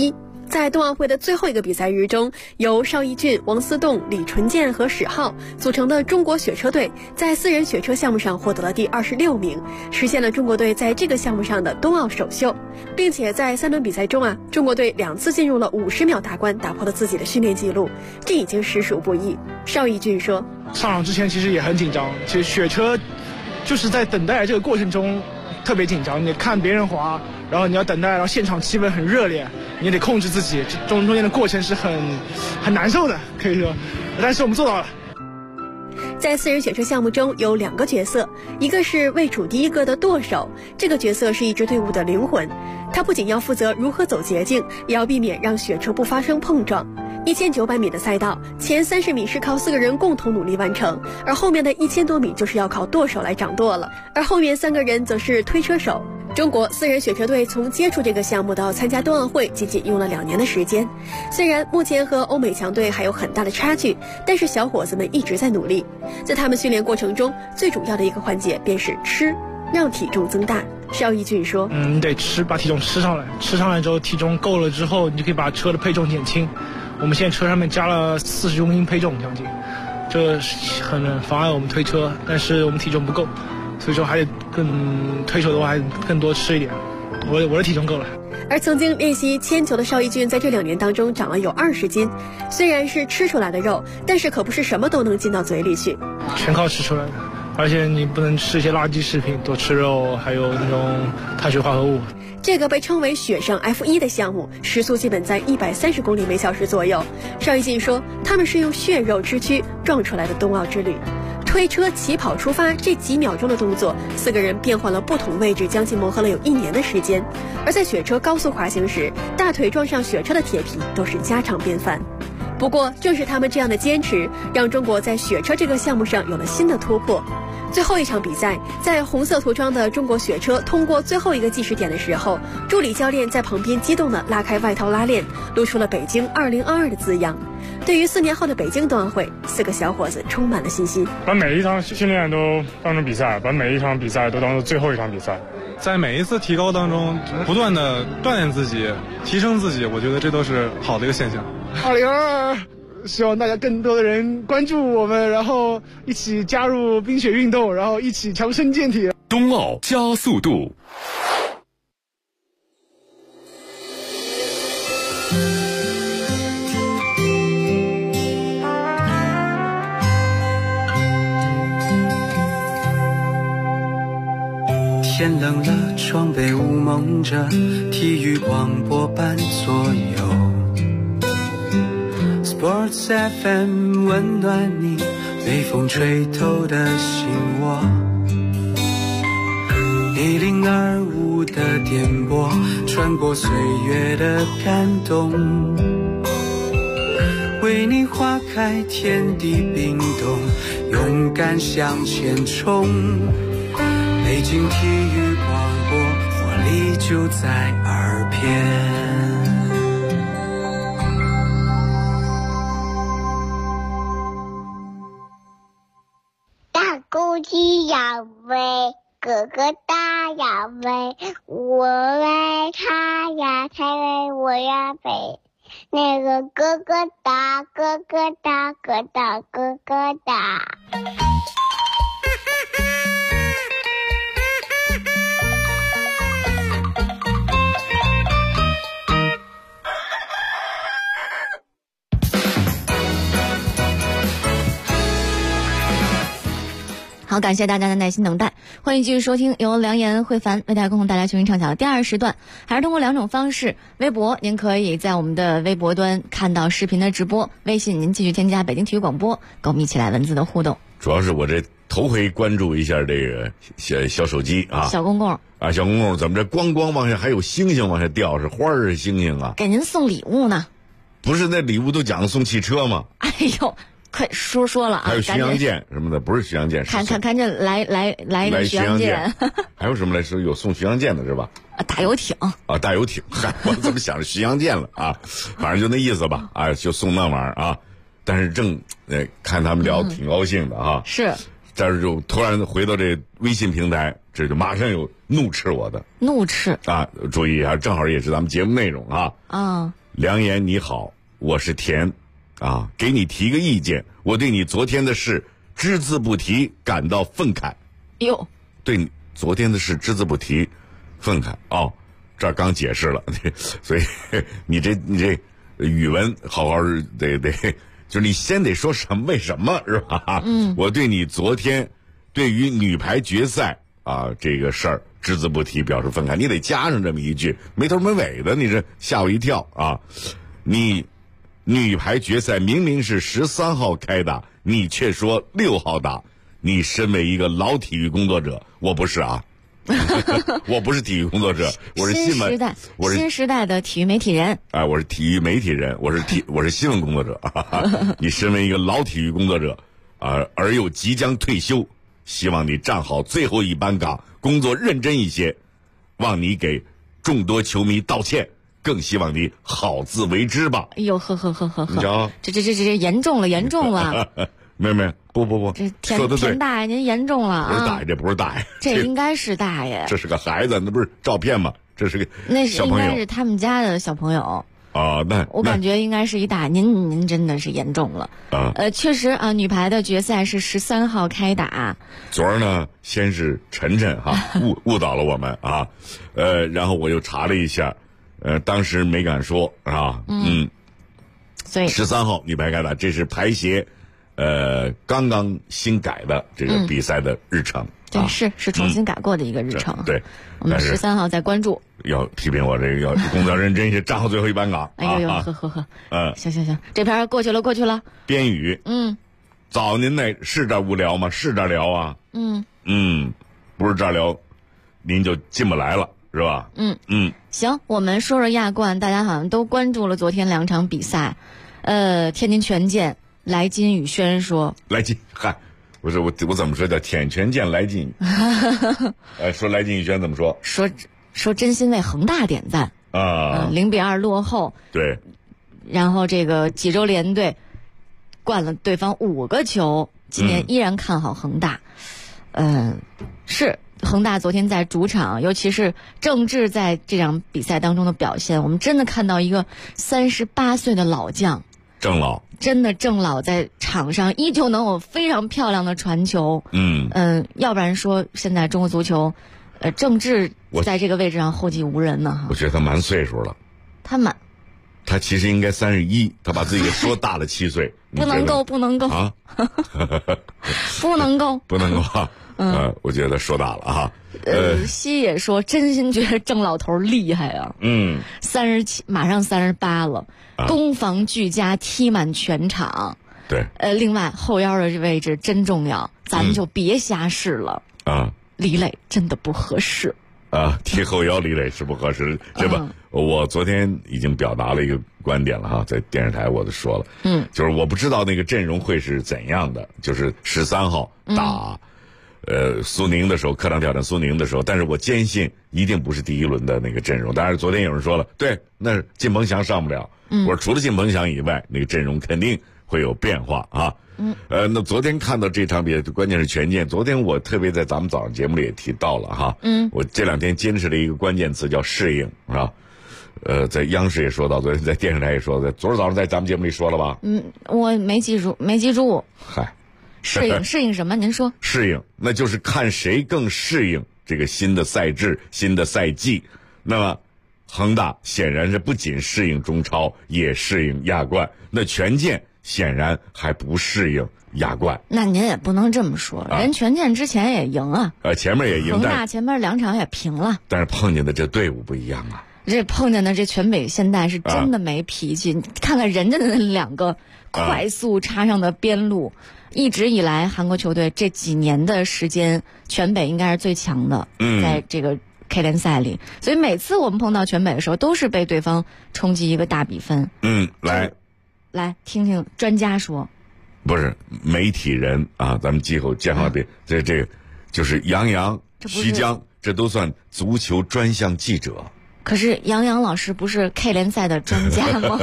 在冬奥会的最后一个比赛日中，由邵逸俊、王思栋、李纯健和史浩组成的中国雪车队在4人雪车项目上获得了第26名，实现了中国队在这个项目上的冬奥首秀，并且在3轮比赛中中国队2次进入了50秒大关，打破了自己的训练记录，这已经实属不易。邵逸俊说： 上场之前其实也很紧张，其实雪车就是在等待这个过程中特别紧张，你看别人滑，然后你要等待，然后现场气氛很热烈，你得控制自己，中间的过程是很难受的，可以说，但是我们做到了。 在4人雪车项目中有2个角色，一个是位处第1个的舵手，这个角色是一支队伍的灵魂，他不仅要负责如何走捷径，也要避免让雪车不发生碰撞。1900米的赛道，前30米是靠4个人共同努力完成，而后面的1000多米就是要靠舵手来掌舵了，而后面3个人则是推车手。中国4人雪车队从接触这个项目到参加冬奥会仅仅用了2年的时间，虽然目前和欧美强队还有很大的差距，但是小伙子们一直在努力。在他们训练过程中，最主要的一个环节便是吃，让体重增大。邵逸俊说： 你得吃，把体重吃上来，吃上来之后体重够了之后，你就可以把车的配重减轻。我们现在车上面加了40公斤配重将近，这很妨碍我们推车，但是我们体重不够，所以说还得推手的话还得更多吃一点。我的体重够了。 而曾经练习铅球的邵逸俊在这2年当中长了有20斤，虽然是吃出来的肉，但是可不是什么都能进到嘴里去， 全靠吃出来的。而且你不能吃一些垃圾食品，多吃肉，还有那种碳水化合物。 这个被称为雪上 F1 的项目，时速基本在130公里每小时左右。邵逸俊说，他们是用血肉之躯撞出来的冬奥之旅。推车起跑出发这几秒钟的动作，4个人变换了不同位置，将近磨合了有1年的时间。而在雪车高速滑行时，大腿撞上雪车的铁皮都是家常便饭。不过正是他们这样的坚持，让中国在雪车这个项目上有了新的突破。最后一场比赛，在红色涂装的中国雪车通过最后一个计时点的时候，助理教练在旁边激动地拉开外套拉链，露出了北京2022的字样。对于4年后的北京冬奥会，4个小伙子充满了信心， 把每一场训练都当成比赛，把每一场比赛都当成最后一场比赛， 在每一次提高当中不断的锻炼自己，提升自己，我觉得这都是好的一个现象。 2022希望大家更多的人关注我们，然后一起加入冰雪运动，然后一起强身健体。 冬奥加速度。 天冷了，窗被雾蒙着，体育广播伴左右。Sports FM 温暖你被风吹透的心窝，1025的电波穿过岁月的感动，为你划开天地冰冻，勇敢向前冲。北京体育广播，活力就在耳边。 公鸡要喂，哥哥大要喂，我喂他呀，他喂我呀喂。那个哥哥大，哥哥大，哥大，哥哥大。 好，感谢大家的耐心等待，欢迎继续收听由梁岩、慧凡为大家共同带来球云畅晓的第2时段，还是通过2种方式：微博，您可以在我们的微博端看到视频的直播；微信，您继续添加北京体育广播，跟我们一起来文字的互动。 主要是我这头回关注一下这个小手机啊， 小公共啊，小公共怎么这咣咣往下还有星星往下掉，是花儿是星星啊？ 给您送礼物呢？ 不是，那礼物都讲送汽车吗？ 哎呦！快说了啊！ 还有巡洋舰什么的，不是巡洋舰， 看这来一个巡洋舰， 还有什么来说有送巡洋舰的是吧？ 大游艇啊，大游艇，我怎么想着巡洋舰了啊？反正就那意思吧，啊，就送那玩意儿啊。但是看他们聊挺高兴的啊， 是。 但是就突然回到这微信平台，这就马上有怒斥我的怒斥啊！注意啊，正好也是咱们节目内容啊。 梁岩你好，我是田，啊，给你提个意见，我对你昨天的事只字不提，感到愤慨。 哟， 对你昨天的事只字不提，愤慨哦，这儿刚解释了，所以你这语文好好得，就是你先得说什么为什么是吧？我对你昨天对于女排决赛啊这个事儿只字不提表示愤慨，你得加上这么一句，没头没尾的，你这吓我一跳啊！你女排决赛明明是13号开打，你却说6号打。你身为一个老体育工作者，我不是啊，我不是体育工作者，我是新闻，我是新时代的体育媒体人。 哎，我是体育媒体人，我是新闻工作者。你身为一个老体育工作者，而又即将退休，希望你站好最后一班岗，工作认真一些，望你给众多球迷道歉，更希望你好自为之吧。 哎呦呵， 你瞧， 这严重了。 妹妹，不， 这说的对， 田大爷您严重了啊！ 不是大爷，这不是大爷， 这应该是大爷。 这是个孩子，那不是照片吗？这是个那是小朋友， 应该是他们家的小朋友啊。那我感觉应该是一大爷，您真的是严重了啊。 确实啊，女排的决赛是13号开打。 昨儿呢，先是晨哈误导了我们啊，然后我又查了一下，当时没敢说啊， 所以 13号女排开打，这是排协。刚刚新改的这个比赛的日程， 对，是重新改过的一个日程。 对， 我们13号再关注。 要批评我这个要工作认真些，站好最后一班岗。 哎呦，呵，行，这篇过去了。 边宇，找您那是这无聊吗？是这聊啊？不是这聊，您就进不来了，是吧？ 行，我们说说亚冠，大家好像都关注了昨天2场比赛，天津权健。来金宇轩说：“ 来金，嗨，不是我怎么说叫天权健来金？说来金宇轩怎么说？ 说真心为恒大点赞啊！0-2落后， 对， 然后这个济州联队灌了对方5个球，今年依然看好恒大。是恒大昨天在主场，尤其是郑智在这场比赛当中的表现，我们真的看到一个38岁的老将。”郑老在场上依旧能有非常漂亮的传球，要不然说现在中国足球，郑智在这个位置上后继无人呢。 我觉得他满岁数了，他其实应该31，他把自己给说大了7岁， 不能够啊，不能够啊。 我觉得说大了啊。 西也说，真心觉得郑老头厉害啊。37，马上38了，攻防俱佳，踢满全场。 对。 另外后腰的位置真重要，咱们就别瞎试了啊。李磊真的不合适啊，踢后腰李磊是不合适，对吧？我昨天已经表达了一个观点了哈，在电视台我都说了，就是我不知道那个阵容会是怎样的，就是13号打。苏宁的时候，客场挑战苏宁的时候，但是我坚信一定不是第一轮的那个阵容。当然，昨天有人说了，对，那是靳鹏翔上不了。我说除了靳鹏翔以外，那个阵容肯定会有变化啊。那昨天看到这场比赛，关键是权健。昨天我特别在咱们早上节目里也提到了哈，我这2天坚持了一个关键词叫适应啊。在央视也说到，昨天在电视台也说到，昨儿早上在咱们节目里说了吧？ 我没记住。 嗨。 适应什么？您说适应，那就是看谁更适应这个新的赛制、新的赛季。那么，恒大显然是不仅适应中超，也适应亚冠。那权健显然还不适应亚冠。 那您也不能这么说，人权健之前也赢啊。 前面也赢， 恒大前面2场也平了。 但是碰见的这队伍不一样啊。 这碰见的这全北现代是真的没脾气。你看看人家的那2个快速插上的边路。一直以来，韩国球队这几年的时间，全北应该是最强的，在这个 K 联赛里。所以每次我们碰到全北的时候，都是被对方冲击一个大比分。来听听专家说， 不是媒体人啊，咱们今后见好别这个就是杨洋、徐江，这都算足球专项记者。 可是杨洋老师不是 K 联赛的专家吗？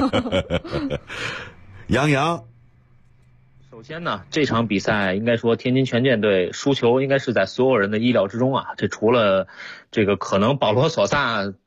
杨洋。 首先呢，这场比赛应该说天津权健队输球应该是在所有人的意料之中啊。这除了这个可能保罗索萨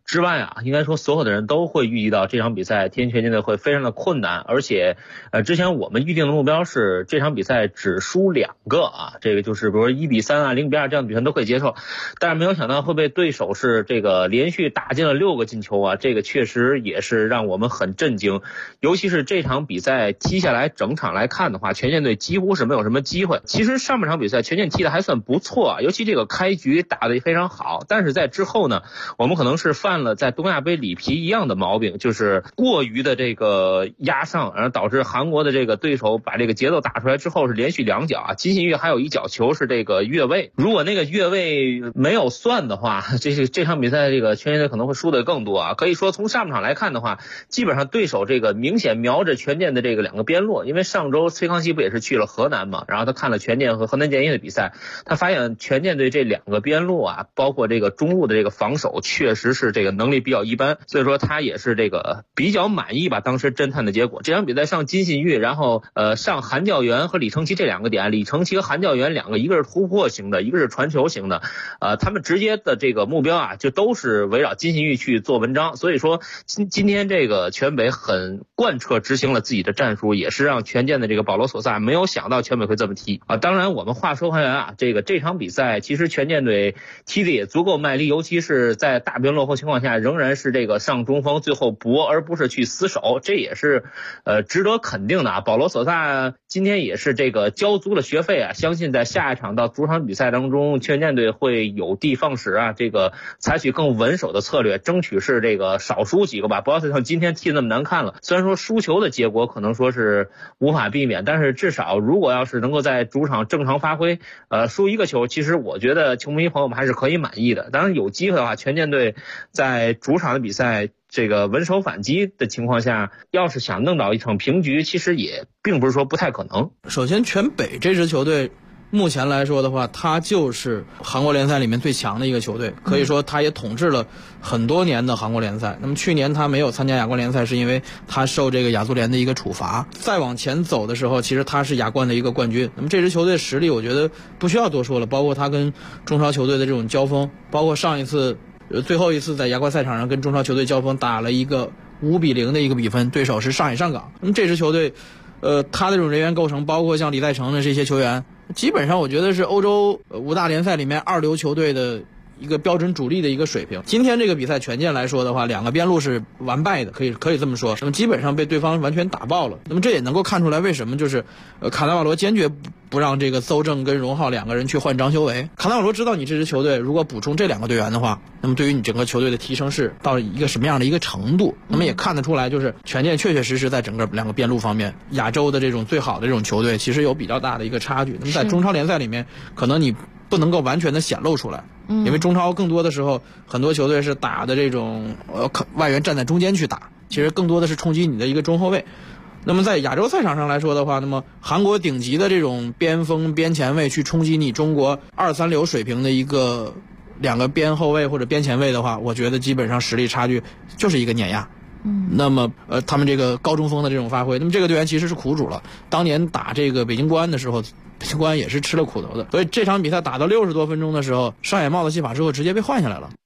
之外啊，应该说所有的人都会预计到这场比赛天津权健队会非常的困难，而且之前我们预定的目标是这场比赛只输2个啊，这个就是比如说1-3啊、0-2这样的比分都可以接受，但是没有想到会被对手是这个连续打进了6个进球啊，这个确实也是让我们很震惊。尤其是这场比赛踢下来整场来看的话，权健队几乎是没有什么机会。其实上半场比赛权健踢的还算不错啊，尤其这个开局打得非常好，但是在之后呢，我们可能是犯了在东亚杯里皮一样的毛病，就是过于的这个压上，然后导致韩国的这个对手把这个节奏打出来之后是连续2脚啊，金信煜还有一脚球是这个越位，如果那个越位没有算的话，这场比赛这个权健队可能会输得更多啊。可以说从上半场来看的话，基本上对手这个明显瞄着权健的这个2个边路，因为上周崔康熙不也是去了河南嘛，然后他看了权健和河南建业的比赛，他发现权健队这2个边路啊，包括这个中路的这个防守确实是这个能力比较一般，所以说他也是这个比较满意吧当时侦探的结果。这场比赛上金信煜，然后上韩教元和李承奇这2个点，李承奇和韩教元2个，一个是突破型的，一个是传球型的，他们直接的这个目标啊就都是围绕金信煜去做文章，所以说今天这个全北很贯彻执行了自己的战术，也是让权健的这个保罗索萨没有想到全北会这么踢啊。当然我们话说回来啊，这场比赛其实权健队踢的也足够卖力，尤其是在大比分落后情况下仍然是这个上中锋最后搏而不是去死守，这也是值得肯定的啊。保罗索萨今天也是这个交足了学费啊，相信在下一场到主场比赛当中权健队会有的放矢啊，这个采取更稳守的策略，争取是这个少输几个吧，不要再像今天踢那么难看了。虽然说输球的结果可能说是无法避免，但是至少如果要是能够在主场正常发挥，输1个球，其实我觉得球迷朋友们还是可以满意的。当然有机会的话，权健队在主场的比赛这个稳守反击的情况下，要是想弄到一场平局，其实也并不是说不太可能。 首先全北这支球队目前来说的话，他就是韩国联赛里面最强的一个球队，可以说他也统治了很多年的韩国联赛。那么去年他没有参加亚冠联赛，是因为他受这个亚足联的一个处罚。再往前走的时候，其实他是亚冠的一个冠军。那么这支球队实力我觉得不需要多说了，包括他跟中超球队的这种交锋，包括上一次最后一次在亚冠赛场上跟中超球队交锋打了一个5-0的一个比分，对手是上海上港。那么这支球队他的这种人员构成，包括像李代成的这些球员，基本上我觉得是欧洲5大联赛里面2流球队的一个标准主力的一个水平。今天这个比赛权健来说的话，2个边路是完败的，可以这么说。那么基本上被对方完全打爆了。那么这也能够看出来为什么就是卡纳瓦罗坚决不让这个邹正跟荣浩2个人去换张修为。卡纳瓦罗知道你这支球队如果补充这2个队员的话，那么对于你整个球队的提升是到一个什么样的一个程度。那么也看得出来，就是权健确实在整个2个边路方面，亚洲的这种最好的这种球队其实有比较大的一个差距。那么在中超联赛里面，可能你不能够完全的显露出来，因为中超更多的时候很多球队是打的这种外援站在中间去打，其实更多的是冲击你的一个中后卫。那么在亚洲赛场上来说的话，那么韩国顶级的这种边锋边前卫去冲击你中国2-3流水平的一个2个边后卫或者边前卫的话，我觉得基本上实力差距就是一个碾压。那么他们这个高中锋的这种发挥，那么这个队员其实是苦主了。当年打这个北京国安的时候，北京国安也是吃了苦头的。所以这场比赛打到60多分钟的时候，上野帽子戏法之后直接被换下来了。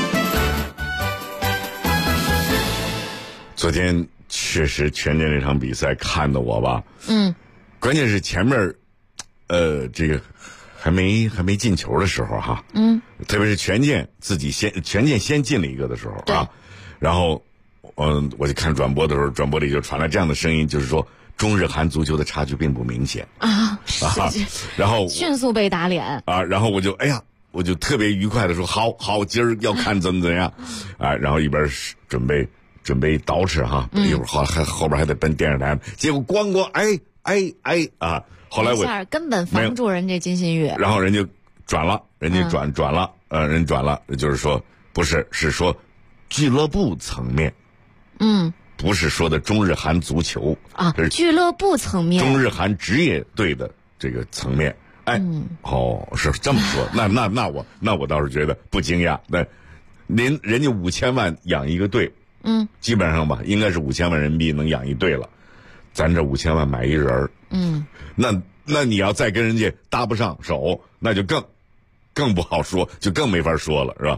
昨天确实权健这场比赛看的我吧，关键是前面这个还没进球的时候哈，特别是权健先进了一个的时候啊，然后我就看转播的时候，转播里就传来这样的声音，就是说中日韩足球的差距并不明显然后迅速被打脸啊，然后我就特别愉快的说好今儿要看怎么样啊，然后一边准备捯饬哈，一会儿后边还得奔电视台，结果咣啊，后来我根本防不住人这金信煜， 然后人家转了，人转了，就是说不是，是说俱乐部层面，不是说的中日韩足球啊，俱乐部层面， 中日韩职业队的这个层面，是这么说，那我倒是觉得不惊讶。那人家5000万养一个队，基本上吧，应该是5000万人民币能养一队了，咱这5000万买一人，那你要再跟人家搭不上手，那就更不好说，就更没法说了，是吧？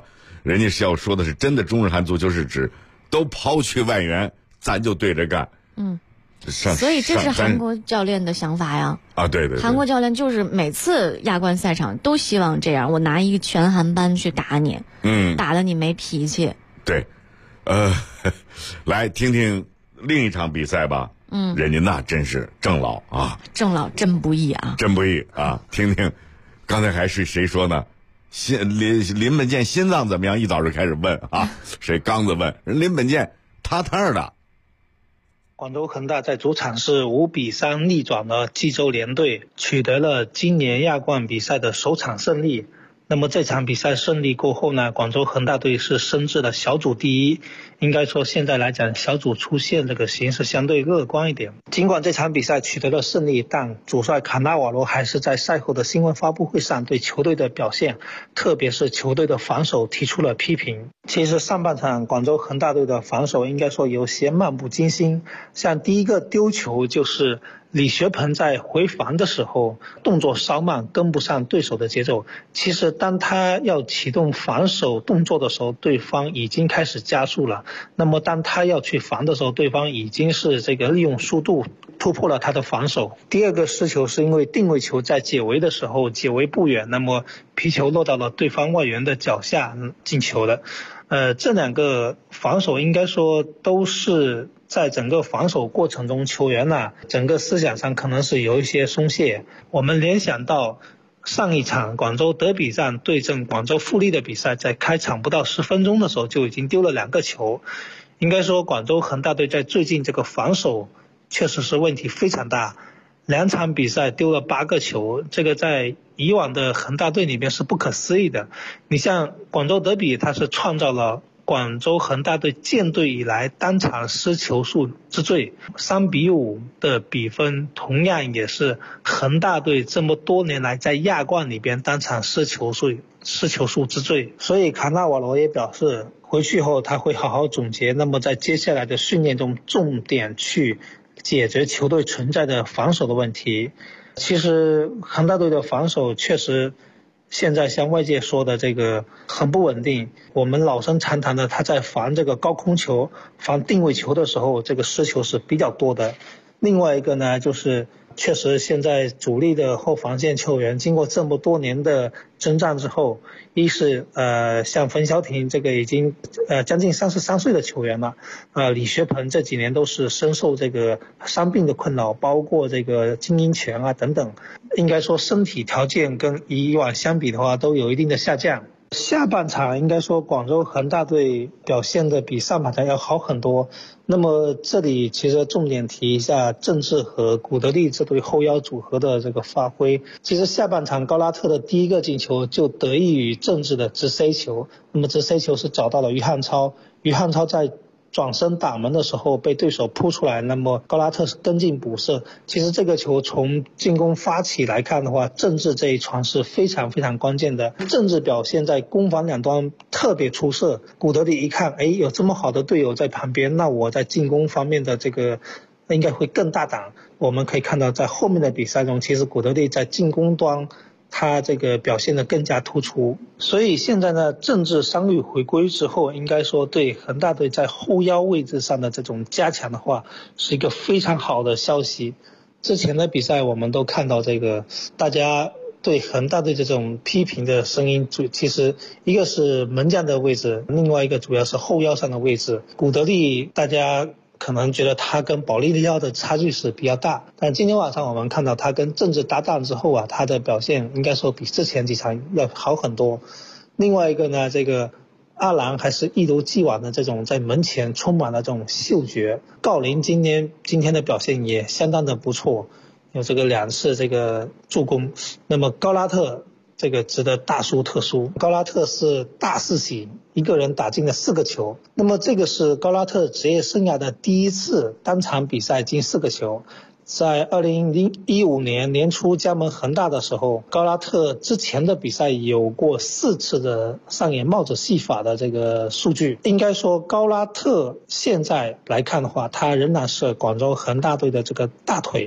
人家是要说的是真的中日韩足球是指都抛去外援，咱就对着干。 所以这是韩国教练的想法呀。 啊，对， 韩国教练就是每次亚冠赛场都希望这样，我拿一个全韩班去打你，打得你没脾气。 对，来听听另一场比赛吧。人家那真是郑老啊， 郑老真不易啊， 真不易啊！听听，刚才还是谁说呢？林本健心脏怎么样？一早就开始问啊，谁刚子问人林本健踏的。 广州恒大在主场是5-3逆转了济州联队，取得了今年亚冠比赛的首场胜利。那么这场比赛胜利过后呢，广州恒大队是升至了小组第一。应该说现在来讲，小组出线这个形势相对乐观一点。尽管这场比赛取得了胜利，但主帅卡纳瓦罗还是在赛后的新闻发布会上对球队的表现，特别是球队的防守提出了批评。其实上半场广州恒大队的防守应该说有些漫不经心，像第一个丢球就是李学鹏在回防的时候动作稍慢，跟不上对手的节奏。其实当他要启动防守动作的时候，对方已经开始加速了。那么当他要去防的时候，对方已经是这个利用速度突破了他的防守。第二个失球是因为定位球在解围的时候解围不远，那么皮球落到了对方外援的脚下进球了。这两个防守应该说都是在整个防守过程中，球员整个思想上可能是有一些松懈。我们联想到上一场广州德比战对阵广州富力的比赛，在开场不到10分钟的时候就已经丢了2个球。应该说广州恒大队在最近这个防守确实是问题非常大，2场比赛丢了8个球，这个在以往的恒大队里面是不可思议的。你像广州德比，它是创造了广州恒大队建队以来单场失球数之最，3-5的比分同样也是恒大队这么多年来在亚冠里边单场失球数之最。所以卡纳瓦罗也表示，回去后他会好好总结，那么在接下来的训练中重点去解决球队存在的防守的问题。其实恒大队的防守确实现在像外界说的这个很不稳定，我们老生常谈的他在防这个高空球、防定位球的时候，这个失球是比较多的。另外一个呢，就是确实现在主力的后防线球员经过这么多年的征战之后，一是像冯潇霆这个已经将近33岁的球员了，李学鹏这几年都是深受这个伤病的困扰，包括这个经营权等等，应该说身体条件跟以往相比的话都有一定的下降。下半场应该说广州恒大队表现的比上半场要好很多。那么这里其实重点提一下郑智和古德利这对后腰组合的这个发挥。其实下半场高拉特的第一个进球就得益于郑智的直塞球，那么直塞球是找到了于汉超在转身打门的时候被对手扑出来，那么高拉特是跟进补射。其实这个球从进攻发起来看的话，郑智这一传是非常非常关键的。郑智表现在攻防两端特别出色，古德里一看，有这么好的队友在旁边，那我在进攻方面的这个应该会更大胆。我们可以看到在后面的比赛中，其实古德里在进攻端他这个表现得更加突出。所以现在呢，郑智伤愈回归之后，应该说对恒大队在后腰位置上的这种加强的话，是一个非常好的消息。之前的比赛我们都看到这个大家对恒大队这种批评的声音，其实一个是门将的位置，另外一个主要是后腰上的位置。古德利大家可能觉得他跟保利尼奥的差距是比较大，但今天晚上我们看到他跟郑智搭档之后他的表现应该说比之前几场要好很多。另外一个呢，这个阿兰还是一如既往的这种在门前充满了这种嗅觉。郜林今天的表现也相当的不错，有这个2次这个助攻。那么高拉特这个值得大书特书，高拉特是大四喜，一个人打进了4个球。那么这个是高拉特职业生涯的第一次单场比赛进4个球。在2015年年初加盟恒大的时候，高拉特之前的比赛有过4次的上演帽子戏法的这个数据。应该说高拉特现在来看的话，他仍然是广州恒大队的这个大腿。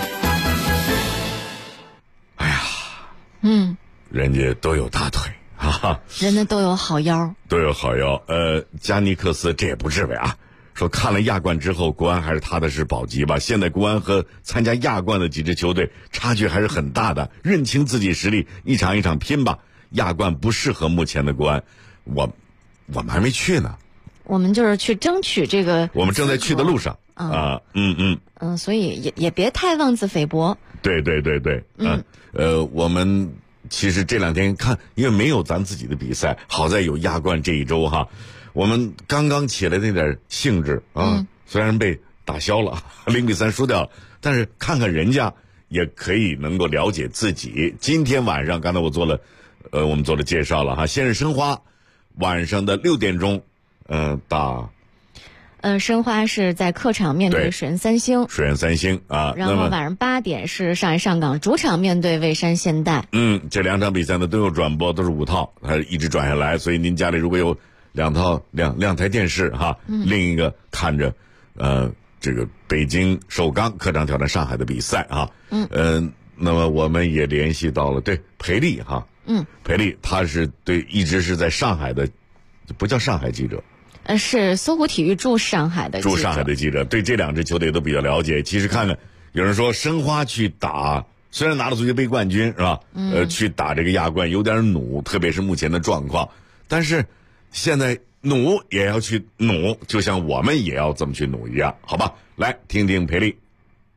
人家都有大腿啊， 啊， 人家都有好腰， 都有好腰。加尼克斯这也不至于啊，说看了亚冠之后，国安还是踏的是保级吧。现在国安和参加亚冠的几支球队差距还是很大的，认清自己实力，一场一场拼吧。亚冠不适合目前的国安，我们还没去呢。 我们就是去争取这个， 我们正在去的路上啊， 所以也别太妄自菲薄。 对，我们其实这2天看，因为没有咱自己的比赛，好在有亚冠这一周哈，我们刚刚起来那点兴致啊，虽然被打消了0-3输掉了，但是看看人家也可以能够了解自己。今天晚上刚才我们做了介绍了哈，先是申花晚上的6点钟。打申花是在客场面对水源三星啊， 然后晚上8点是上海上港主场面对蔚山现代。 这2场比赛呢都有转播，都是5套，它一直转下来，所以您家里如果有两台电视哈，另一个看着这个北京首钢客场挑战上海的比赛啊，那么我们也联系到了裴丽哈，裴丽他是一直是在上海的。不叫上海记者， 是搜狐体育驻上海的记者，对这2支球队都比较了解。其实看看，有人说申花去打，虽然拿了足协杯冠军是吧？去打这个亚冠有点努，特别是目前的状况。但是现在努也要去努，就像我们也要这么去努一样，好吧？来听听裴丽。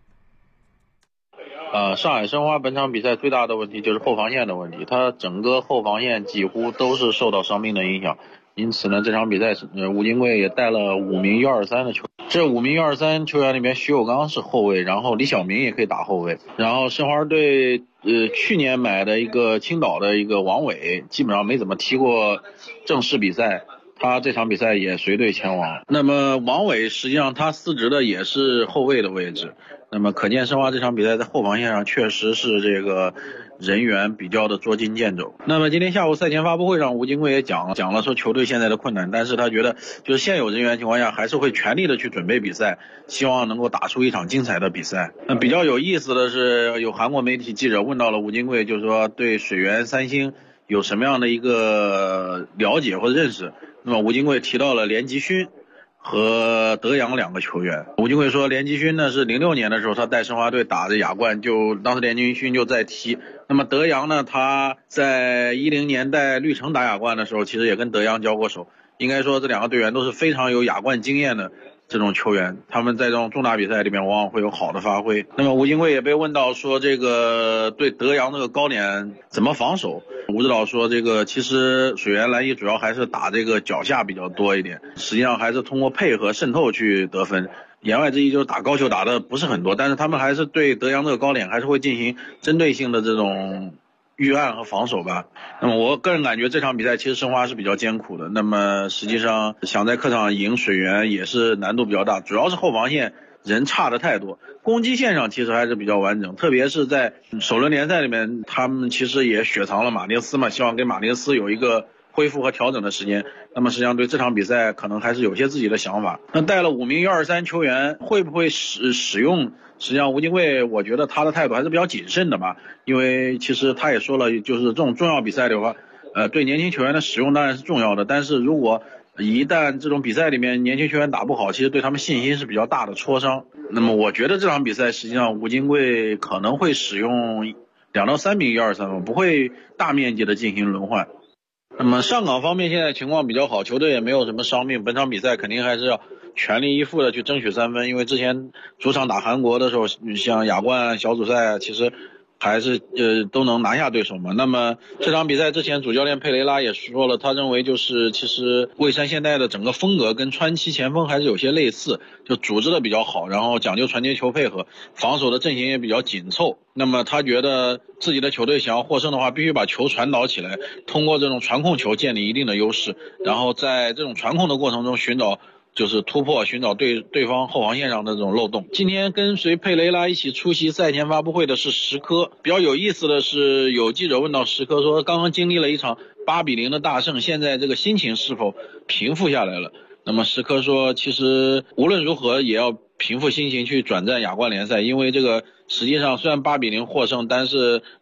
上海申花本场比赛最大的问题就是后防线的问题，他整个后防线几乎都是受到伤病的影响。因此呢，这场比赛吴金贵也带了5名U23的球员，这5名U23球员里面，徐有刚是后卫，然后李晓明也可以打后卫，然后申花队去年买的一个青岛的一个王伟，基本上没怎么踢过正式比赛，他这场比赛也随队前往。那么王伟实际上他司职的也是后卫的位置，那么可见申花这场比赛在后防线上确实是这个人员比较的捉襟见肘。那么今天下午赛前发布会上，吴金贵也讲了说球队现在的困难，但是他觉得就是现有人员情况下还是会全力的去准备比赛，希望能够打出一场精彩的比赛。那比较有意思的是，有韩国媒体记者问到了吴金贵，就是说对水源三星有什么样的一个了解或者认识。那么吴金贵提到了连吉勋和德阳2个球员。吴金贵说，连吉勋呢是06年的时候他带申花队打的亚冠，就当时连吉勋就在踢。那么德阳呢，他在10年带绿城打亚冠的时候，其实也跟德阳交过手。应该说这2个队员都是非常有亚冠经验的这种球员，他们在这种重大比赛里面往往会有好的发挥。那么吴金贵也被问到说，这个对德阳这个高点怎么防守。吴指导说，这个其实水源蓝衣主要还是打这个脚下比较多一点，实际上还是通过配合渗透去得分。言外之意就是打高球打的不是很多，但是他们还是对德阳这个高点还是会进行针对性的这种预案和防守吧。那么我个人感觉这场比赛其实申花是比较艰苦的，那么实际上想在客场赢水源也是难度比较大，主要是后防线人差的太多，攻击线上其实还是比较完整，特别是在首轮联赛里面，他们其实也雪藏了马丁斯嘛，希望给马丁斯有一个恢复和调整的时间。那么实际上对这场比赛可能还是有些自己的想法。那带了5名U23球员会不会使用，实际上吴金贵我觉得他的态度还是比较谨慎的吧，因为其实他也说了，就是这种重要比赛的话对年轻球员的使用当然是重要的，但是如果一旦这种比赛里面年轻球员打不好，其实对他们信心是比较大的挫伤。那么我觉得这场比赛实际上吴金贵可能会使用2到3名U23，不会大面积的进行轮换。那么上港方面现在情况比较好，球队也没有什么伤病，本场比赛肯定还是要全力以赴的去争取3分，因为之前主场打韩国的时候，像亚冠小组赛其实还是都能拿下对手嘛。那么这场比赛之前主教练佩雷拉也说了，他认为就是其实蔚山现代的整个风格跟川崎前锋还是有些类似，就组织的比较好，然后讲究传接球配合，防守的阵型也比较紧凑。那么他觉得自己的球队想要获胜的话，必须把球传导起来，通过这种传控球建立一定的优势，然后在这种传控的过程中寻找就是突破，寻找对方后防线上的这种漏洞。今天跟随佩雷拉一起出席赛前发布会的是石科。比较有意思的是，有记者问到石科说，刚刚经历了一场8-0的大胜，现在这个心情是否平复下来了？那么石科说，其实无论如何也要平复心情去转战亚冠联赛，因为这个实际上虽然8-0获胜，但是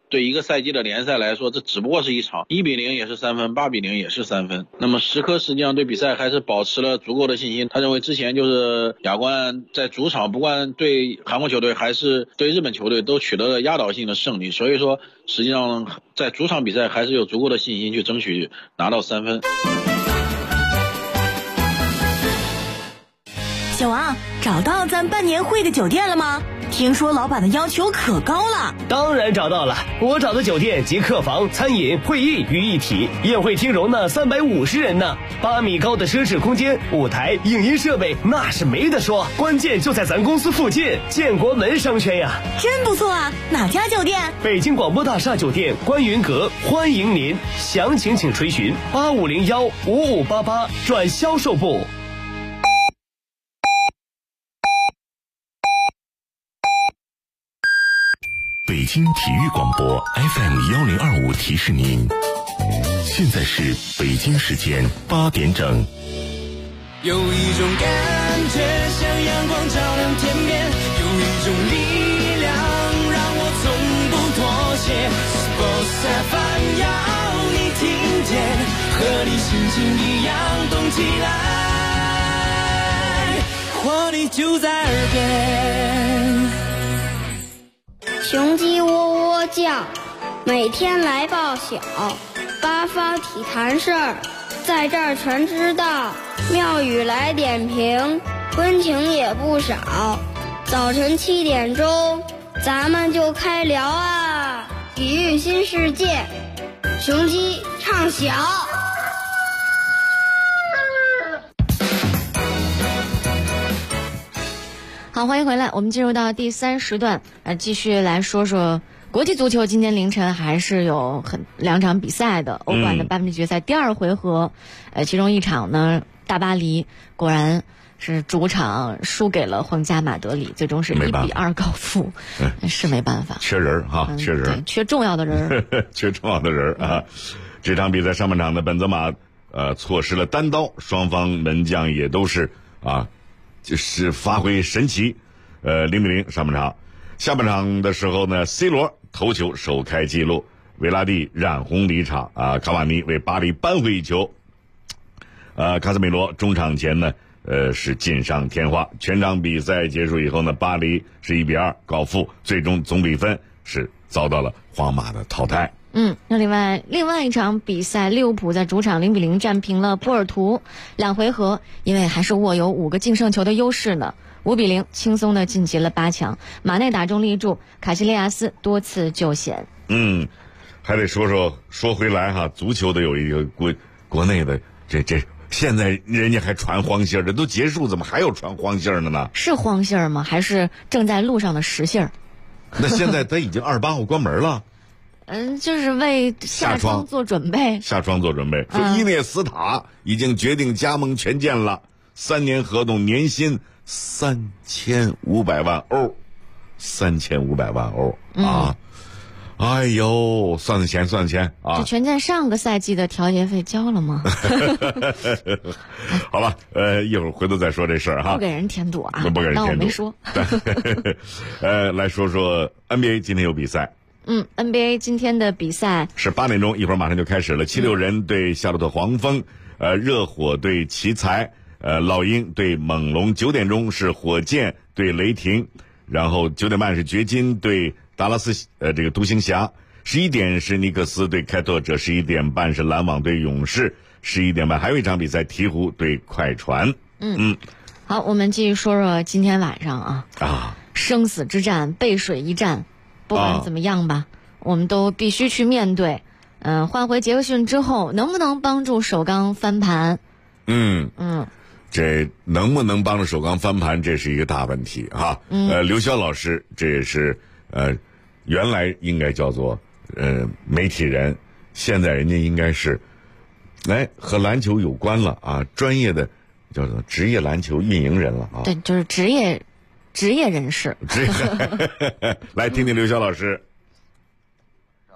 对一个赛季的联赛来说，这只不过是一场，1-0也是3分，8-0也是3分。那么石科实际上对比赛还是保持了足够的信心，他认为之前就是亚冠在主场不管对韩国球队还是对日本球队都取得了压倒性的胜利，所以说实际上在主场比赛还是有足够的信心去争取拿到3分。 小王，找到咱办年会的酒店了吗？听说老板的要求可高了。 当然找到了，我找的酒店集客房、餐饮、会议于一体，宴会厅容纳350人呢，8米高的奢侈空间，舞台、影音设备那是没得说，关键就在咱公司附近，建国门商圈呀。 真不错啊，哪家酒店？ 北京广播大厦酒店观云阁，欢迎您，详情请垂询8501-5588转销售部。 北京体育广播 FM1025提示您，现在是北京时间8点整。 有一种感觉像阳光照亮天边，有一种力量让我从不妥协。Sports FM 要你听见，和你心情一样动起来，活力就在耳边。 雄鸡喔喔叫，每天来报晓，八方体坛事儿，在这儿全知道。妙语来点评，温情也不少。早晨7点钟，咱们就开聊啊！体育新世界，雄鸡唱晓。 好，欢迎回来，我们进入到第3时段，继续来说说国际足球。今天凌晨还是有2场比赛的，欧冠的8分之决赛第2回合，其中一场呢，大巴黎果然是主场输给了皇家马德里，最终是1-2高负，是没办法， 缺人哈，缺人， 缺重要的人， 缺重要的人啊！这场比赛上半场的本泽马错失了单刀，双方门将也都是就是发挥神奇，0-0上半场。下半场的时候呢 ，C 罗头球首开纪录，维拉蒂染红离场卡瓦尼为巴黎扳回一球。卡斯米罗中场前呢，是锦上添花。全场比赛结束以后呢，巴黎是1-2高负，最终总比分是遭到了皇马的淘汰。 那另外一场比赛，利物浦在主场0-0战平了波尔图，2回合因为还是握有5个净胜球的优势呢，5-0轻松的晋级了8强。马内打中立柱，卡西利亚斯多次救险。 还得说回来哈，足球的有一个国内的这现在人家还传黄信儿，这都结束怎么还有传黄信儿的呢？ 是黄信儿吗？还是正在路上的实信儿？ 那现在他已经28号关门了。 就是为下窗做准备。 说伊涅斯塔已经决定加盟权健了，3年合同，年薪3500万欧，3500万欧啊！哎呦，算的钱啊！ 这权健上个赛季的调节费交了吗？ 好吧，一会儿回头再说这事儿哈。 不给人添堵啊！ 不给人添堵。 当我没说。 来说说 NBA 今天有比赛。 NBA 今天的比赛是8点钟，一会儿马上就开始了。76人对夏洛特黄蜂，热火对奇才，老鹰对猛龙。9点钟是火箭对雷霆，然后9点半是掘金对达拉斯这个独行侠。11点是尼克斯对开拓者，11点半是篮网对勇士，11点半还有一场比赛，鹈鹕对快船。 好，我们继续说说今天晚上生死之战，背水一战。不管怎么样吧，我们都必须去面对。换回杰克逊之后，能不能帮助首钢翻盘？ 这能不能帮助首钢翻盘，这是一个大问题哈。刘潇老师，这也是原来应该叫做媒体人，现在人家应该是和篮球有关了啊，专业的叫做职业篮球运营人了啊。 对，就是职业人士。 来听听刘潇老师。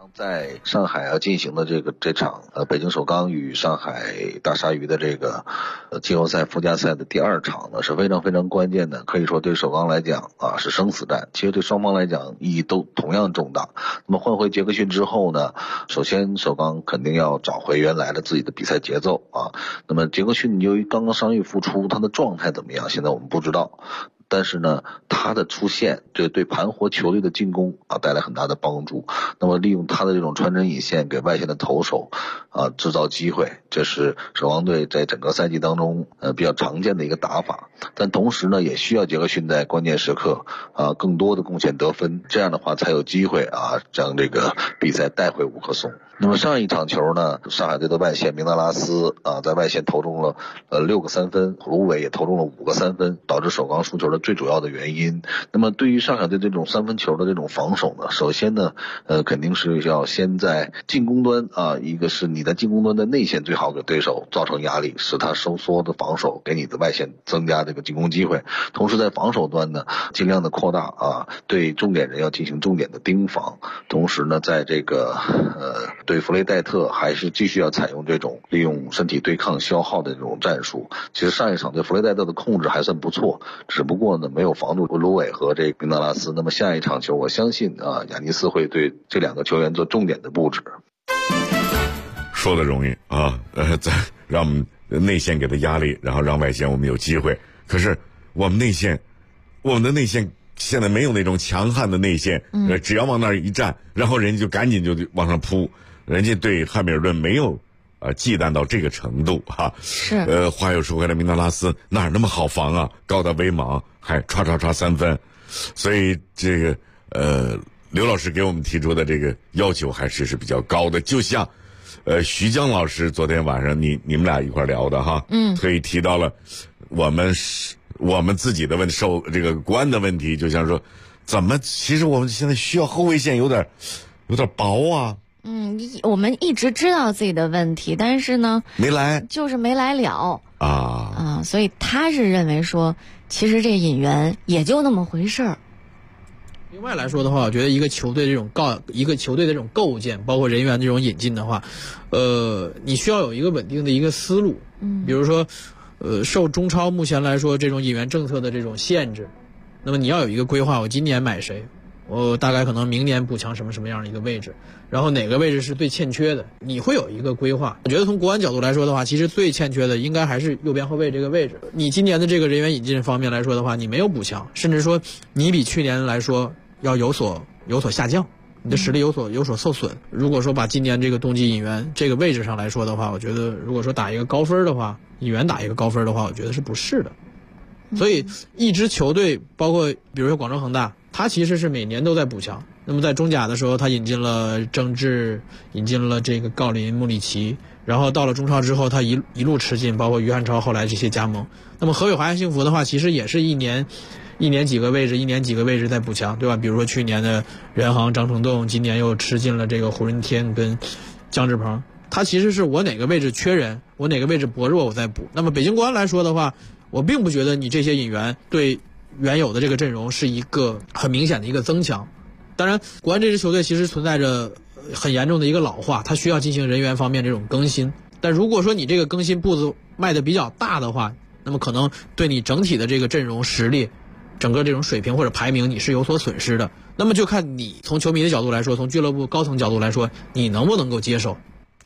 在上海要进行的这场北京首钢与上海大鲨鱼的这个季后赛附加赛的第2场呢，是非常非常关键的，可以说对首钢来讲是生死战，其实对双方来讲意义都同样重大。那么换回杰克逊之后呢，首先首钢肯定要找回原来的自己的比赛节奏那么杰克逊由于刚刚伤愈复出，他的状态怎么样现在我们不知道，但是呢他的出现这对盘活球队的进攻带来很大的帮助。那么利用他的这种穿针引线给外线的投手制造机会，这是首钢队在整个赛季当中比较常见的一个打法。但同时呢也需要杰克逊在关键时刻更多的贡献得分，这样的话才有机会将这个比赛带回五棵松。那么上一场球呢，上海队的外线明达拉斯在外线投中了6个3分，芦苇也投中了5个3分，导致首钢输球的最主要的原因。那么对于上海队这种3分球的这种防守呢，首先呢肯定是要先在进攻端一个是你的进攻端的内线最好给对手造成压力，使他收缩的防守，给你的外线增加这个进攻机会。同时在防守端呢尽量的扩大对重点人要进行重点的盯防。同时呢在这个对弗雷戴特还是继续要采用这种利用身体对抗消耗的这种战术。其实上一场对弗雷戴特的控制还算不错，只不过呢没有防住芦苇和这个明达拉斯。那么下一场球我相信雅尼斯会对这2个球员做重点的布置。 说的容易再让我们内线给他压力，然后让外线我们有机会。可是我们的内线现在没有那种强悍的内线，只要往那儿一站，然后人家就赶紧就往上扑。人家对汉密尔顿没有忌惮到这个程度是话又说回来，明达拉斯哪那么好防高大威猛，还唰3分。所以这个刘老师给我们提出的这个要求还是比较高的。就像徐江老师昨天晚上你们俩一块聊的特意提到了我们自己的受这个国安的问题，就像说其实我们现在需要后卫线有点薄我们一直知道自己的问题，但是呢就是没来了所以他是认为说其实这引援也就那么回事儿。 另外来说的话，我觉得一个球队的这种构建，包括人员这种引进的话，你需要有一个稳定的一个思路。比如说受中超目前来说这种引援政策的这种限制，那么你要有一个规划，我今年买谁，我大概可能明年补强什么样的一个位置，然后哪个位置是最欠缺的，你会有一个规划。我觉得从国安角度来说的话，其实最欠缺的应该还是右边后卫这个位置。你今年的这个人员引进方面来说的话，你没有补强，甚至说你比去年来说要有所下降，你的实力有所受损。如果说把今年这个冬季引援这个位置上来说的话，我觉得如果说打一个高分的话，引援打一个高分的话，我觉得是不是的。所以一支球队，包括比如说广州恒大，他其实是每年都在补强。那么在中甲的时候，他引进了郑智，引进了这个郜林、穆里奇，然后到了中超之后，他一路吃进，包括于汉超后来这些加盟。那么河北华夏幸福的话，其实也是一年几个位置在补强，对吧？比如说去年的任航、张成栋，今年又吃进了这个胡润天跟姜志鹏。他其实是我哪个位置缺人，我哪个位置薄弱，我再补。那么北京国安来说的话，我并不觉得你这些引援对原有的这个阵容是一个很明显的一个增强。当然国安这支球队其实存在着很严重的一个老化，它需要进行人员方面这种更新。但如果说你这个更新步子迈得比较大的话，那么可能对你整体的这个阵容实力，整个这种水平或者排名你是有所损失的。那么就看你从球迷的角度来说，从俱乐部高层角度来说，你能不能够接受。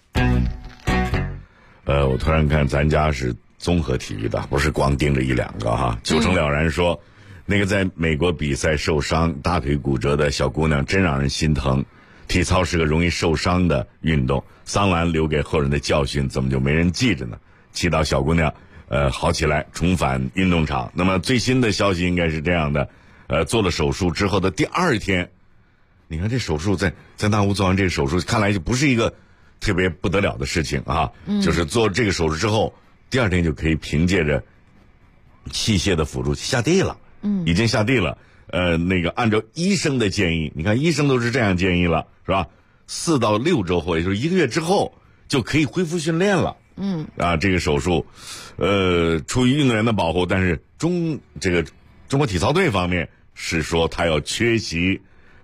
我突然看咱家是综合体育的，不是光盯着1-2个9成了然说那个在美国比赛受伤大腿骨折的小姑娘真让人心疼。体操是个容易受伤的运动，桑兰留给后人的教训怎么就没人记着呢？祈祷小姑娘好起来，重返运动场。那么最新的消息应该是这样的，做了手术之后的第2天，你看这手术在大屋做完这个手术，看来就不是一个特别不得了的事情就是做这个手术之后第2天就可以凭借着器械的辅助下地了，已经下地了。那个按照医生的建议，你看医生都是这样建议了，是吧？4到6周后，也就是1个月之后就可以恢复训练了。这个手术，出于运动员的保护，但是中国体操队方面是说他要缺席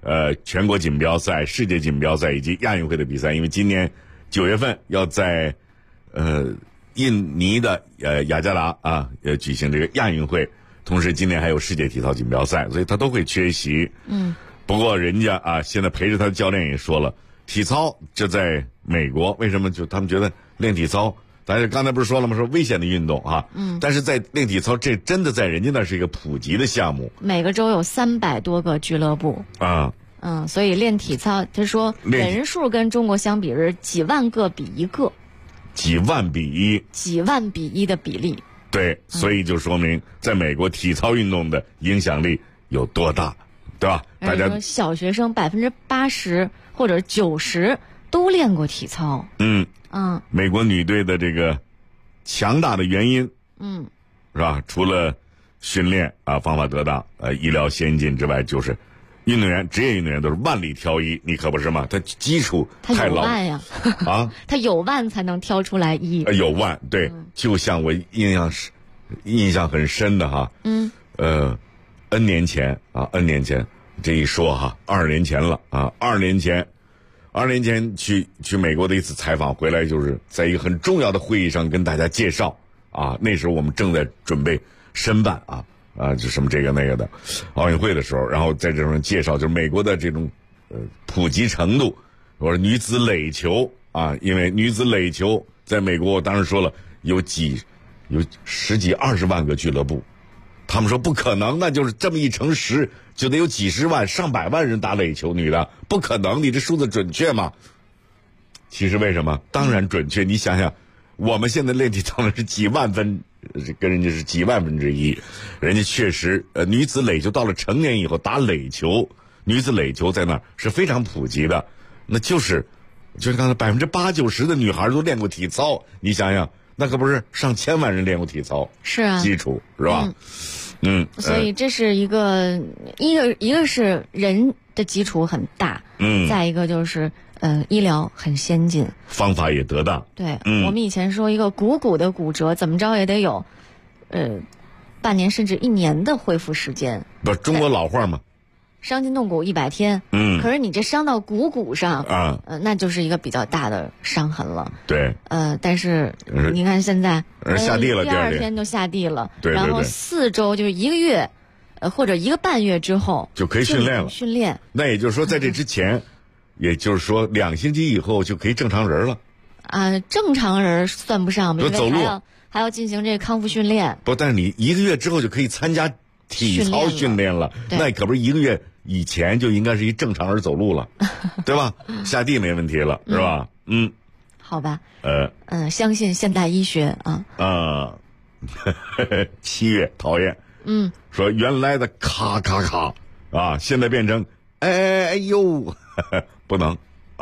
全国锦标赛、世界锦标赛以及亚运会的比赛，因为今年9月份要在印尼的雅加达啊举行这个亚运会，同时今年还有世界体操锦标赛，所以他都会缺席。不过人家啊现在陪着他的教练也说了，体操这在美国为什么就他们觉得练体操，大家刚才不是说了吗？说危险的运动啊，但是在练体操这真的在人家那是一个普及的项目， 每个州有300多个俱乐部啊。 所以练体操，他说人数跟中国相比是几万个比一个， 几万比一的比例。对，所以就说明在美国体操运动的影响力有多大，对吧？大家小学生80%或者90%都练过体操。 美国女队的这个强大的原因，是吧？除了训练啊方法得当，医疗先进之外，就是运动员，职业运动员都是万里挑一，你可不是吗？他基础太牢呀，他有腕才能挑出来一。 有腕，对，就像我印象很深的哈，N 年前这一说哈，20年前了啊，20年前去美国的一次采访回来，就是在一个很重要的会议上跟大家介绍啊，那时候我们正在准备申办就什么这个那个的奥运会的时候，然后在这种介绍就是美国的这种普及程度。我说女子垒球啊，因为女子垒球在美国，我当时说了有10几20万个俱乐部，他们说不可能，那就是这么一乘10就得有几十万上百万人打垒球，女的不可能，你这数字准确吗？其实为什么？当然准确，你想想我们现在练体操的是几万分，跟人家是几万分之一，人家确实女子垒球到了成年以后打垒球，女子垒球在那儿是非常普及的，那就是刚才80%-90%的女孩都练过体操，你想想那可不是上千万人练过体操， 是啊， 基础是吧？ 所以这是一个是人的基础很大，再一个就是医疗很先进， 方法也得当。 对，我们以前说一个骨的骨折，怎么着也得有半年甚至1年的恢复时间。 不，中国老话嘛， 伤筋动骨100天。可是你这伤到骨上那就是一个比较大的伤痕了。 对。 但是你看现在下地了， 第2天就下地了， 对， 然后4周就是1个月，或者1个半月之后就可以训练了。 训练。 那也就是说，在这之前，也就是说2星期以后就可以正常人了。 正常人算不上，因为走路还要进行这个康复训练。 不，但是你1个月之后就可以参加体操训练了，那可不是1个月以前就应该是一正常人走路了，对吧？下地没问题了，是吧？ 好吧。相信现代医学啊。 7月讨厌。说原来的咔咔咔啊，现在变成哎呦，不能。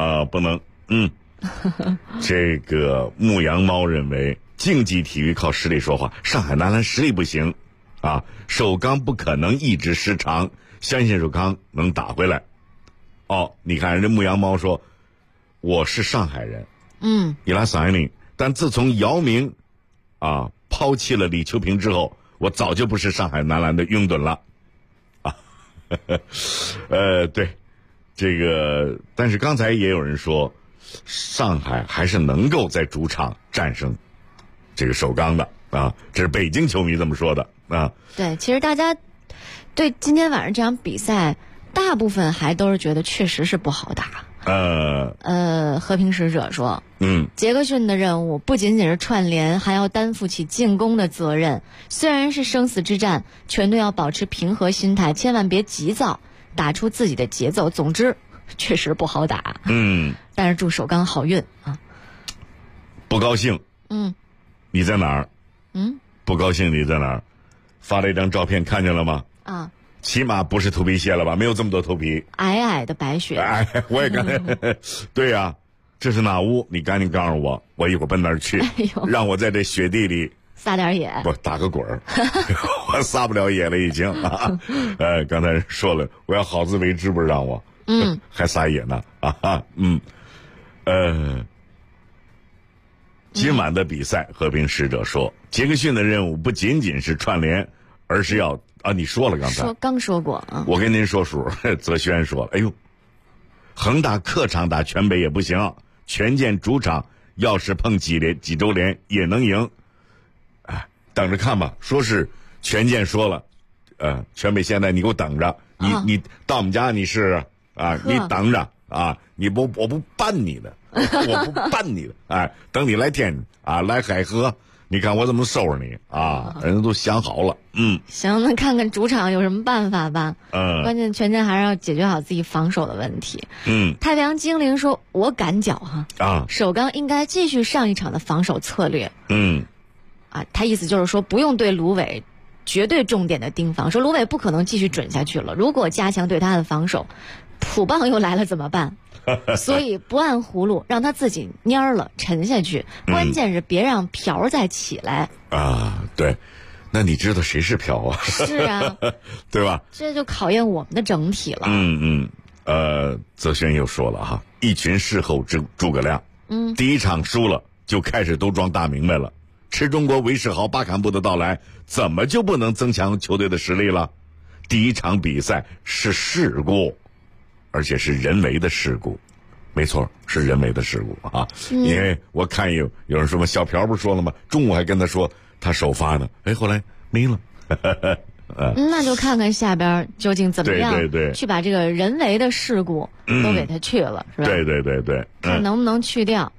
这个牧羊猫认为竞技体育靠实力说话，上海男篮实力不行啊，首钢不可能一直失常，相信首钢能打回来。你看人家牧羊猫说我是上海人，伊拉桑林，但自从姚明抛弃了李秋平之后，我早就不是上海男篮的拥趸了对，这个但是刚才也有人说上海还是能够在主场战胜这个首钢的这是北京球迷这么说的对，其实大家对今天晚上这场比赛大部分还都是觉得确实是不好打。和平使者说，杰克逊的任务不仅仅是串联，还要担负起进攻的责任。虽然是生死之战，全队要保持平和心态，千万别急躁，打出自己的节奏。总之，确实不好打。但是祝首钢好运啊！ 不高兴。你在哪儿？不高兴你在哪儿？发了一张照片，看见了吗？起码不是头皮屑了吧？没有这么多头皮， 矮矮的白雪。 我也刚才对呀，这是哪屋？你赶紧告诉我，我一会儿奔那儿去，让我在这雪地里撒点野， 不打个滚儿，我撒不了野了已经刚才说了，我要好自为之，不是让我还撒野呢今晚的比赛，和平使者说，杰克逊的任务不仅仅是串联，而是要啊，你说了刚才刚说过啊。 我跟您说数，泽轩说了，哎呦，恒大客场打全北也不行，权健主场要是碰几周联也能赢，哎，等着看吧。说是权健说了，全北现在你给我等着，你到我们家你试啊，你等着啊，我不办你的，我不办你的，哎，等你来天啊，来海河。你看我怎么收拾你啊！人家都想好了， 行，那看看主场有什么办法吧。关键权健还是要解决好自己防守的问题。太平洋精灵说：“我赶脚哈首钢应该继续上一场的防守策略。”他意思就是说不用对芦苇绝对重点的盯防，说芦苇不可能继续准下去了。如果加强对他的防守，普棒又来了怎么办？所以不按葫芦，让他自己蔫了沉下去。关键是别让朴再起来啊！对，那你知道谁是朴啊？ 是啊， 对吧？ 这就考验我们的整体了。 泽轩又说了哈，一群事后诸葛亮，第一场输了就开始都装大明白了。吃中国韦世豪巴坎布的到来，怎么就不能增强球队的实力了？第一场比赛是事故。而且是人为的事故，没错，是人为的事故啊！因为我看有人说嘛，小朴不是说了吗？中午还跟他说他首发呢，哎，后来没了。 那就看看下边究竟怎么样， 对， 去把这个人为的事故都给他去了，是吧？ 对， 看能不能去掉。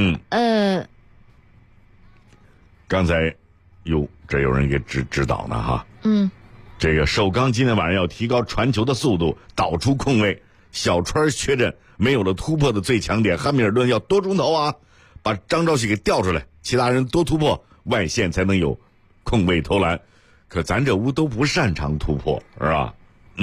刚才这有人给指导呢哈。这个首钢今天晚上要提高传球的速度，导出空位。小川确诊没有了突破的最强点，汉密尔顿要多中投啊，把张兆旭给调出来，其他人多突破，外线才能有空位投篮。可咱这屋都不擅长突破，是吧？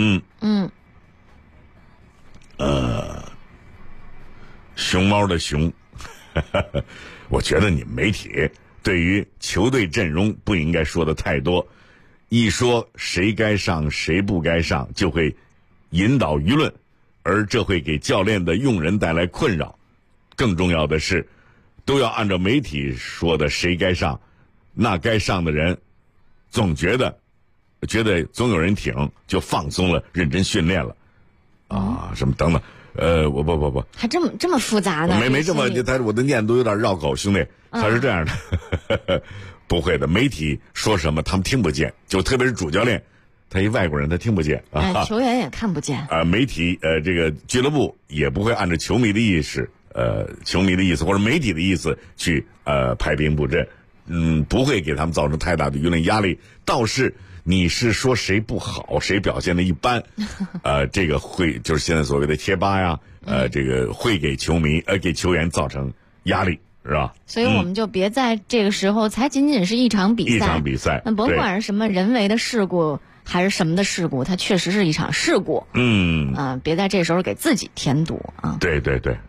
熊猫的熊，我觉得你们媒体对于球队阵容不应该说的太多，一说谁该上谁不该上，就会引导舆论。而这会给教练的用人带来困扰，更重要的是，都要按照媒体说的谁该上，那该上的人，总觉得总有人挺，就放松了，认真训练了，什么等等，我不， 还这么复杂呢？ 没这么，我的念都有点绕口，兄弟，他是这样的，不会的，媒体说什么他们听不见，就特别是主教练。他一外国人，他听不见啊， 球员也看不见啊。媒体这个俱乐部也不会按照球迷的意思或者媒体的意思去排兵布阵，不会给他们造成太大的舆论压力。倒是你是说谁不好，谁表现的一般，这个会就是现在所谓的贴吧呀，这个会给球迷给球员造成压力，是吧？ 所以我们就别在这个时候，才仅仅是一场比赛，那甭管是什么人为的事故。还是什么的事故，它确实是一场事故。别在这时候给自己添堵啊。 对。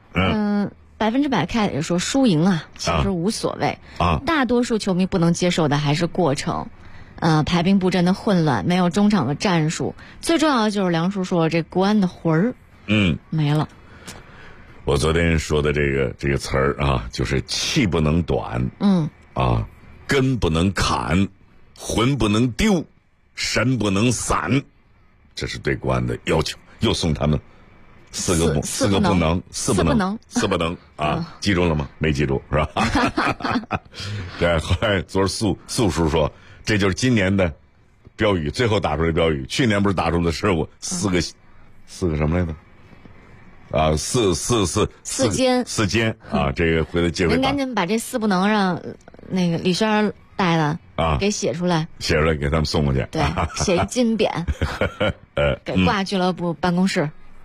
100%Cat也说输赢啊，其实无所谓大多数球迷不能接受的还是过程，排兵布阵的混乱，没有中场的战术，最重要的就是梁叔说这国安的魂儿，没了。 我昨天说的这个词儿啊，就是气不能短，根不能砍，魂不能丢。神不能散，这是对国安的要求。又送他们四个不能啊！记住了吗？没记住是吧？对，后来昨儿素叔说，这就是今年的标语，最后打出来的标语。去年不是打出的是我四个什么来着？四间啊！这个回头接回。 您赶紧把这4不能让那个李轩带的。给写出来给他们送过去。 对，写一金匾，给挂俱乐部办公室。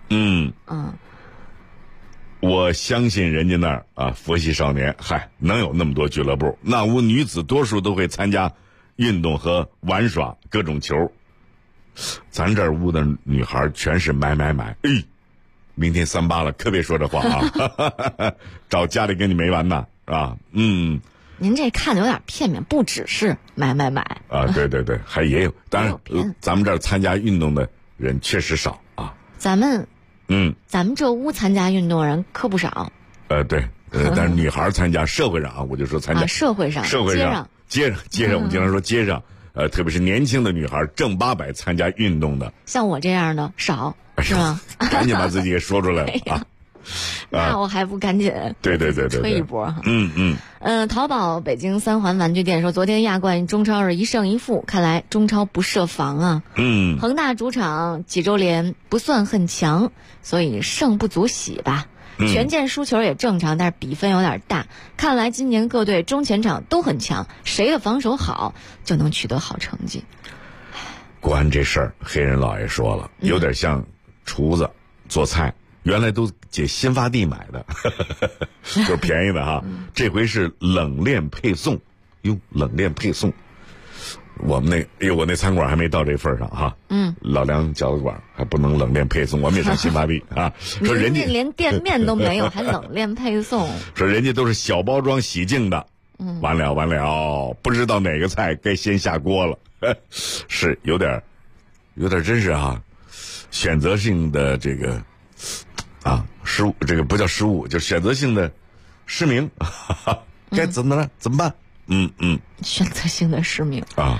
我相信人家那儿佛系少年，能有那么多俱乐部，那屋女子多数都会参加运动和玩耍各种球。咱这屋的女孩全是买。明天38了，可别说这话啊！找家里跟你没完呢，啊， 您这看的有点片面，不只是买啊！对，还也有，当然，咱们这儿参加运动的人确实少啊。 咱们这屋参加运动人可不少。 对，但是女孩参加社会上啊，我就说参加社会上， 街上，我们经常说街上， 特别是年轻的女孩正800参加运动的。 像我这样的少，是吗？ 赶紧把自己给说出来了啊！ 那我还不赶紧对吹一波哈。 淘宝北京3环玩具店说，昨天亚冠中超是1胜1负，看来中超不设防啊。恒大主场几周连不算很强，所以胜不足喜吧。权健输球也正常，但是比分有点大。看来今年各队中前场都很强，谁的防守好就能取得好成绩。 国安这事儿，黑人老爷说了，有点像厨子做菜。原来都解新发地买的，就是便宜的哈。这回是冷链配送，冷链配送。我那餐馆还没到这份上哈。老梁饺子馆还不能冷链配送，我们也上新发地啊。说人家连店面都没有，还冷链配送。 说人家都是小包装洗净的。完了，不知道哪个菜该先下锅了，是有点真是哈，选择性的这个。失误，这个不叫失误，就选择性的失明，该怎么办？ 选择性的失明啊。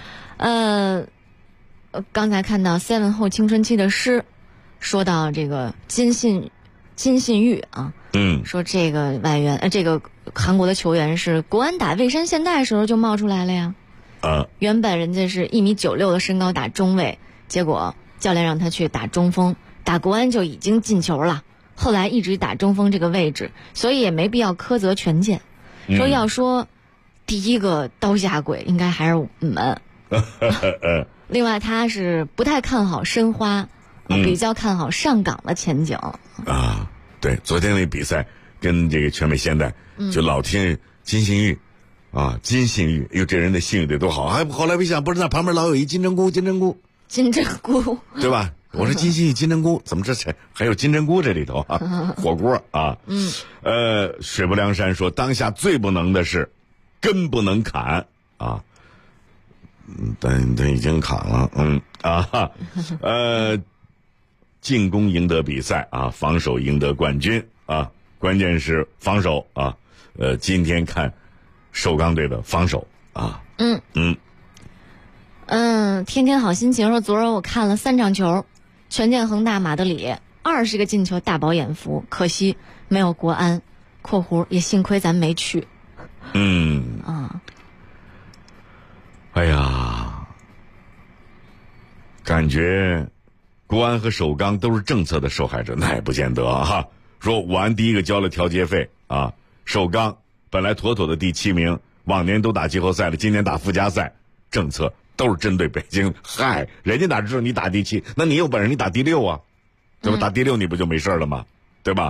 刚才看到 Seven 后青春期的诗，说到这个金信玉啊，说这个外援，这个韩国的球员是国安打蔚山现代时候就冒出来了呀。原本人家是1.96米的身高打中卫，结果教练让他去打中锋，打国安就已经进球了。后来一直打中锋这个位置，所以也没必要苛责权健。说要说第一个刀下鬼，应该还是我们。另外，他是不太看好申花，比较看好上港的前景。 对，昨天那比赛跟这个全美现代，就老听金信玉，这人的信誉得多好。后来我一想，不是那旁边老有一金针菇，对吧？我说金信玉金针菇，怎么这还有金针菇这里头啊？火锅啊。水泊梁山说，当下最不能的是根不能砍啊。但已经砍了。进攻赢得比赛啊，防守赢得冠军啊，关键是防守啊。今天看首钢队的防守啊。 天天好心情说，昨儿我看了3场球，权健、恒大、马德里20个进球，大饱眼福，可惜没有国安（括弧也幸亏咱没去）。 哎呀，感觉国安和首钢都是政策的受害者，那也不见得哈。说武安第一个交了调节费啊，首钢本来妥妥的第7名，往年都打季后赛了，今年打附加赛，政策都是针对北京。人家哪知道你打第7，那你有本事你打第6啊，对吧？打第6你不就没事了吗？对吧？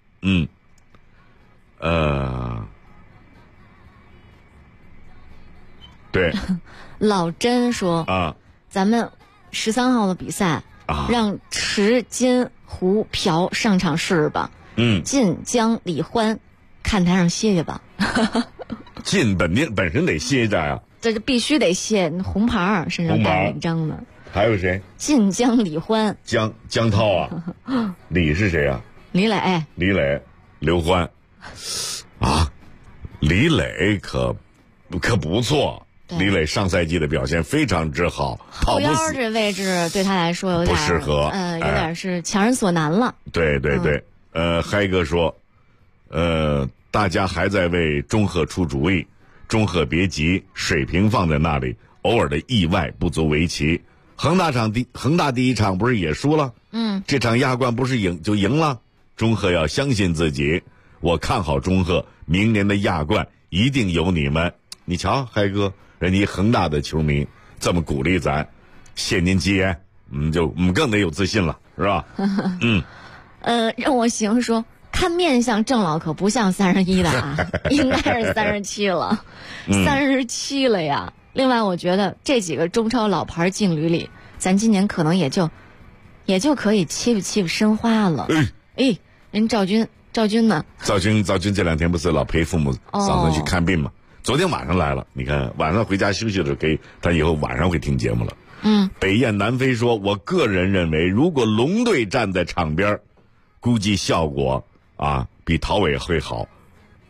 对。 老甄说咱们13号的比赛让池、金、胡、朴上场试试吧。晋、江、李欢看台上歇歇吧。 晋本身得歇着呀， 这就必须得歇，红牌身上带了一张的。 还有谁？ 晋、江、李欢。 江涛啊。李是谁啊？ 李磊、 刘欢啊。李磊可不错。李磊上赛季的表现非常之好， 后腰这位置对他来说有点不适合， 有点是强人所难了。 对。嗨哥说，大家还在为中赫出主意，中赫别急，水平放在那里，偶尔的意外不足为奇。恒大第一场不是也输了？这场亚冠不是赢了？中赫要相信自己，我看好中赫，明年的亚冠一定有你们。你瞧，嗨哥。人家恒大的球迷这么鼓励咱，谢您吉言，我们更得有自信了，是吧？ 让我形容说，看面相郑老可不像31的啊，应该是37了，37了呀。另外，我觉得这几个中超老牌劲旅里，咱今年可能也就可以欺负申花了。人赵军呢？ 赵军这2天不是老陪父母嫂子去看病吗？昨天晚上来了，你看晚上回家休息的时候可以，他以后晚上会听节目了。北雁南飞说，我个人认为，如果龙队站在场边，估计效果比陶伟会好。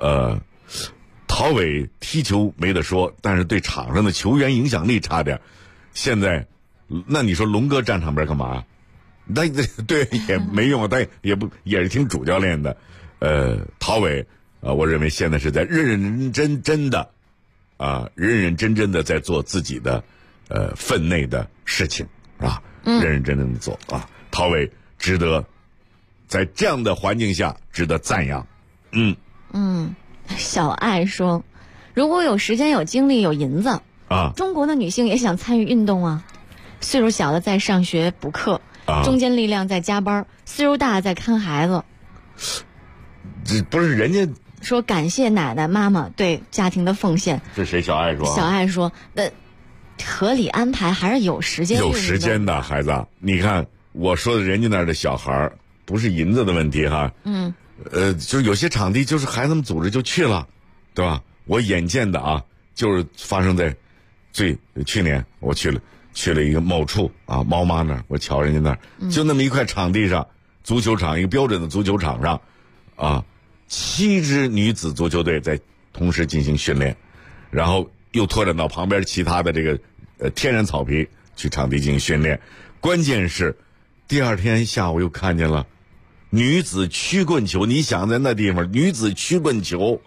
陶伟踢球没得说，但是对场上的球员影响力差点。 现在，那你说龙哥站场边干嘛？那对也没用，但也是听主教练的。陶伟我认为现在是在认认真真的在做自己的分内的事情啊，认认真真的做啊。陶伟值得在这样的环境下值得赞扬。 小爱说，如果有时间有精力有银子啊， 中国的女性也想参与运动啊。岁数小的在上学补课，中坚力量在加班，岁数大的在看孩子。 这不是人家说感谢奶奶妈妈对家庭的奉献。 这谁？小爱说。 小爱说，那合理安排还是有时间。 有时间的孩子，你看我说的人家那儿的小孩不是银子的问题哈。就是有些场地就是孩子们组织就去了，对吧？我眼见的啊，就是发生在去年我去了一个某处啊，猫妈那儿，我瞧人家那儿，就那么一块场地上，足球场，一个标准的足球场上，啊，7支女子足球队在同时进行训练，然后又拓展到旁边其他的这个天然草皮去场地进行训练。关键是第二天下午又看见了女子曲棍球，你想在那地方女子曲棍球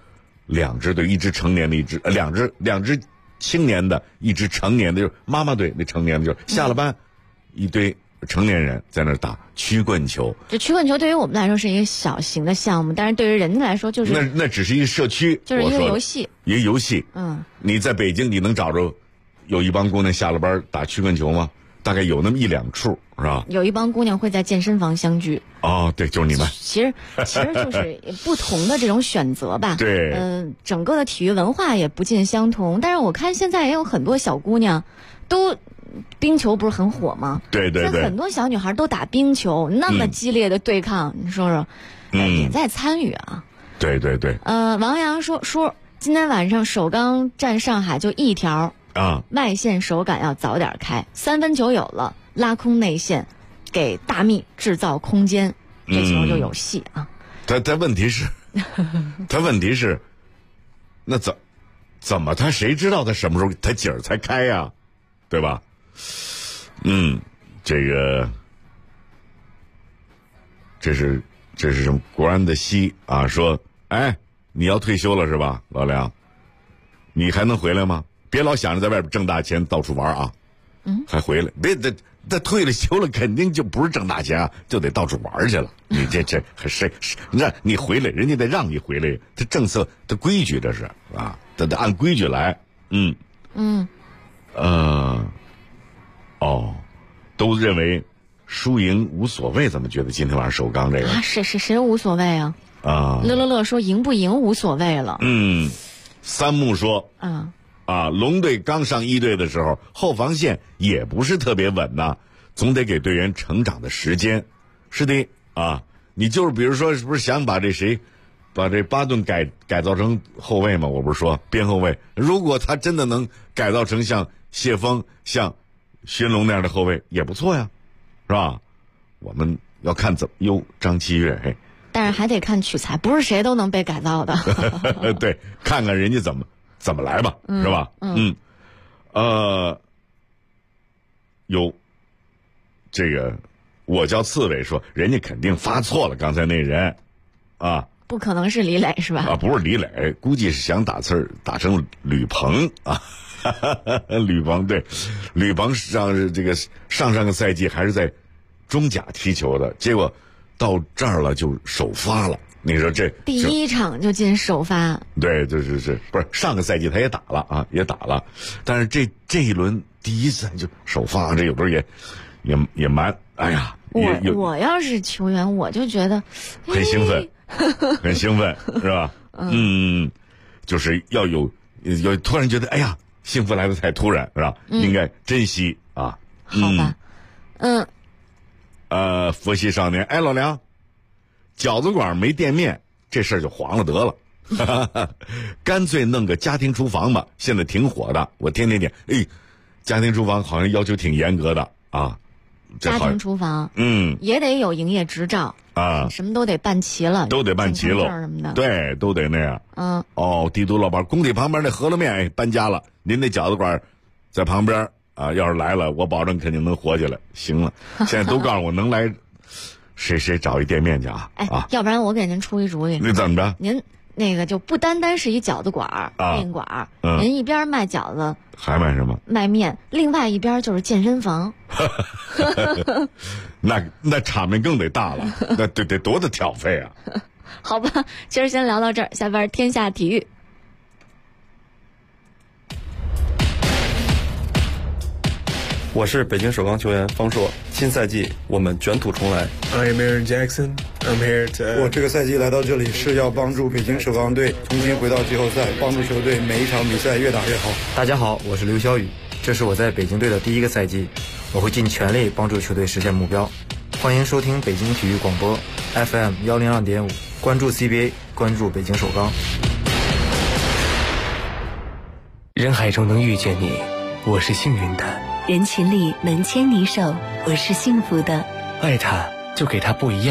，2支队，一支成年的，一支两支青年的，一支成年的，就是妈妈队那成年的，就是下了班，一堆成年人在那打曲棍球。 这曲棍球对于我们来说是一个小型的项目，但是对于人家来说就是那只是一个社区， 就是一个游戏， 一个游戏。你在北京你能找着有一帮姑娘下了班打曲棍球吗？大概有那么1-2处，是吧？ 有一帮姑娘会在健身房相聚。 哦，对，就是你们。 其实就是不同的这种选择吧。 对。 整个的体育文化也不尽相同，但是我看现在也有很多小姑娘都。冰球不是很火吗？ 对， 很多小女孩都打冰球，那么激烈的对抗，你说说，也在参与啊。 对。 王阳说，今天晚上首钢战上海就一条啊， 外线手感要早点开，3分球有了，拉空内线，给大蜜制造空间，这球就有戏啊。 他问题是，那怎么他谁知道他什么时候他景儿才开呀，对吧？这是什么？国安的西啊，说，哎，你要退休了是吧，老梁？你还能回来吗？别老想着在外边挣大钱到处玩啊，还回来？别他退了休了，肯定就不是挣大钱啊，就得到处玩去了。你这谁让你回来？人家得让你回来，这政策的规矩这是啊，得按规矩来。都认为输赢无所谓，怎么觉得今天晚上首钢这个啊？谁无所谓啊？乐说赢不赢无所谓了。 三木说龙队刚上1队的时候，后防线也不是特别稳呐，总得给队员成长的时间。是的啊，你就是比如说，是不是想把这巴顿改造成后卫吗？我不是说边后卫，如果他真的能改造成像谢峰、像寻龙那样的后卫也不错呀，是吧？我们要看张七月， 但是还得看取材，不是谁都能被改造的。 对，看看人家怎么来吧，是吧？有这个我叫刺猬说，人家肯定发错了，刚才那人啊。 不可能是李磊是吧？ 不是李磊，估计是想打成吕鹏啊。吕鹏，对，吕鹏上个赛季还是在中甲踢球的，结果到这儿了就首发了。你说这第1场就进首发？ 对，就是不是上个赛季他也打了啊，也打了，但是这一轮第1次就首发，这有时候也蛮，哎呀， 我要是球员，我就觉得很兴奋。很兴奋是吧？就是要突然觉得，哎呀，幸福来得太突然是吧？应该珍惜啊。 好吧， 佛系少年，哎，老梁，饺子馆没店面，这事儿就黄了得了，干脆弄个家庭厨房吧，现在挺火的，我天天点，家庭厨房好像要求挺严格的啊。 家庭厨房，也得有营业执照啊， 什么都得办齐了， 都得办齐了， 什么的， 对，都得那样。地图老板，工体旁边那饸饹面搬家了，您那饺子馆在旁边啊，要是来了，我保证肯定能活下来。行了，现在都告诉我能来，谁找一店面去啊？ 要不然我给您出一主意。 那怎么着？ 您那个就不单单是一饺子馆面馆您一边卖饺子， 还卖什么？ 卖面，另外一边就是健身房。 那场面更得大了，那得多大挑费啊！ 好吧，今儿先聊到这儿，下边天下体育。 我是北京首钢球员方硕，新赛季我们卷土重来。 I'm Aaron Jackson. I'm here to. 我这个赛季来到这里是要帮助北京首钢队重新回到季后赛，帮助球队每一场比赛越打越好。大家好，我是刘晓宇，这是我在北京队的第一个赛季，我会尽全力帮助球队实现目标。欢迎收听北京体育广播 FM 102.5，关注 CBA， 关注北京首钢。 人海中能遇见你，我是幸运的。 人群里能牵你手，我是幸福的。 爱他，就给他不一样。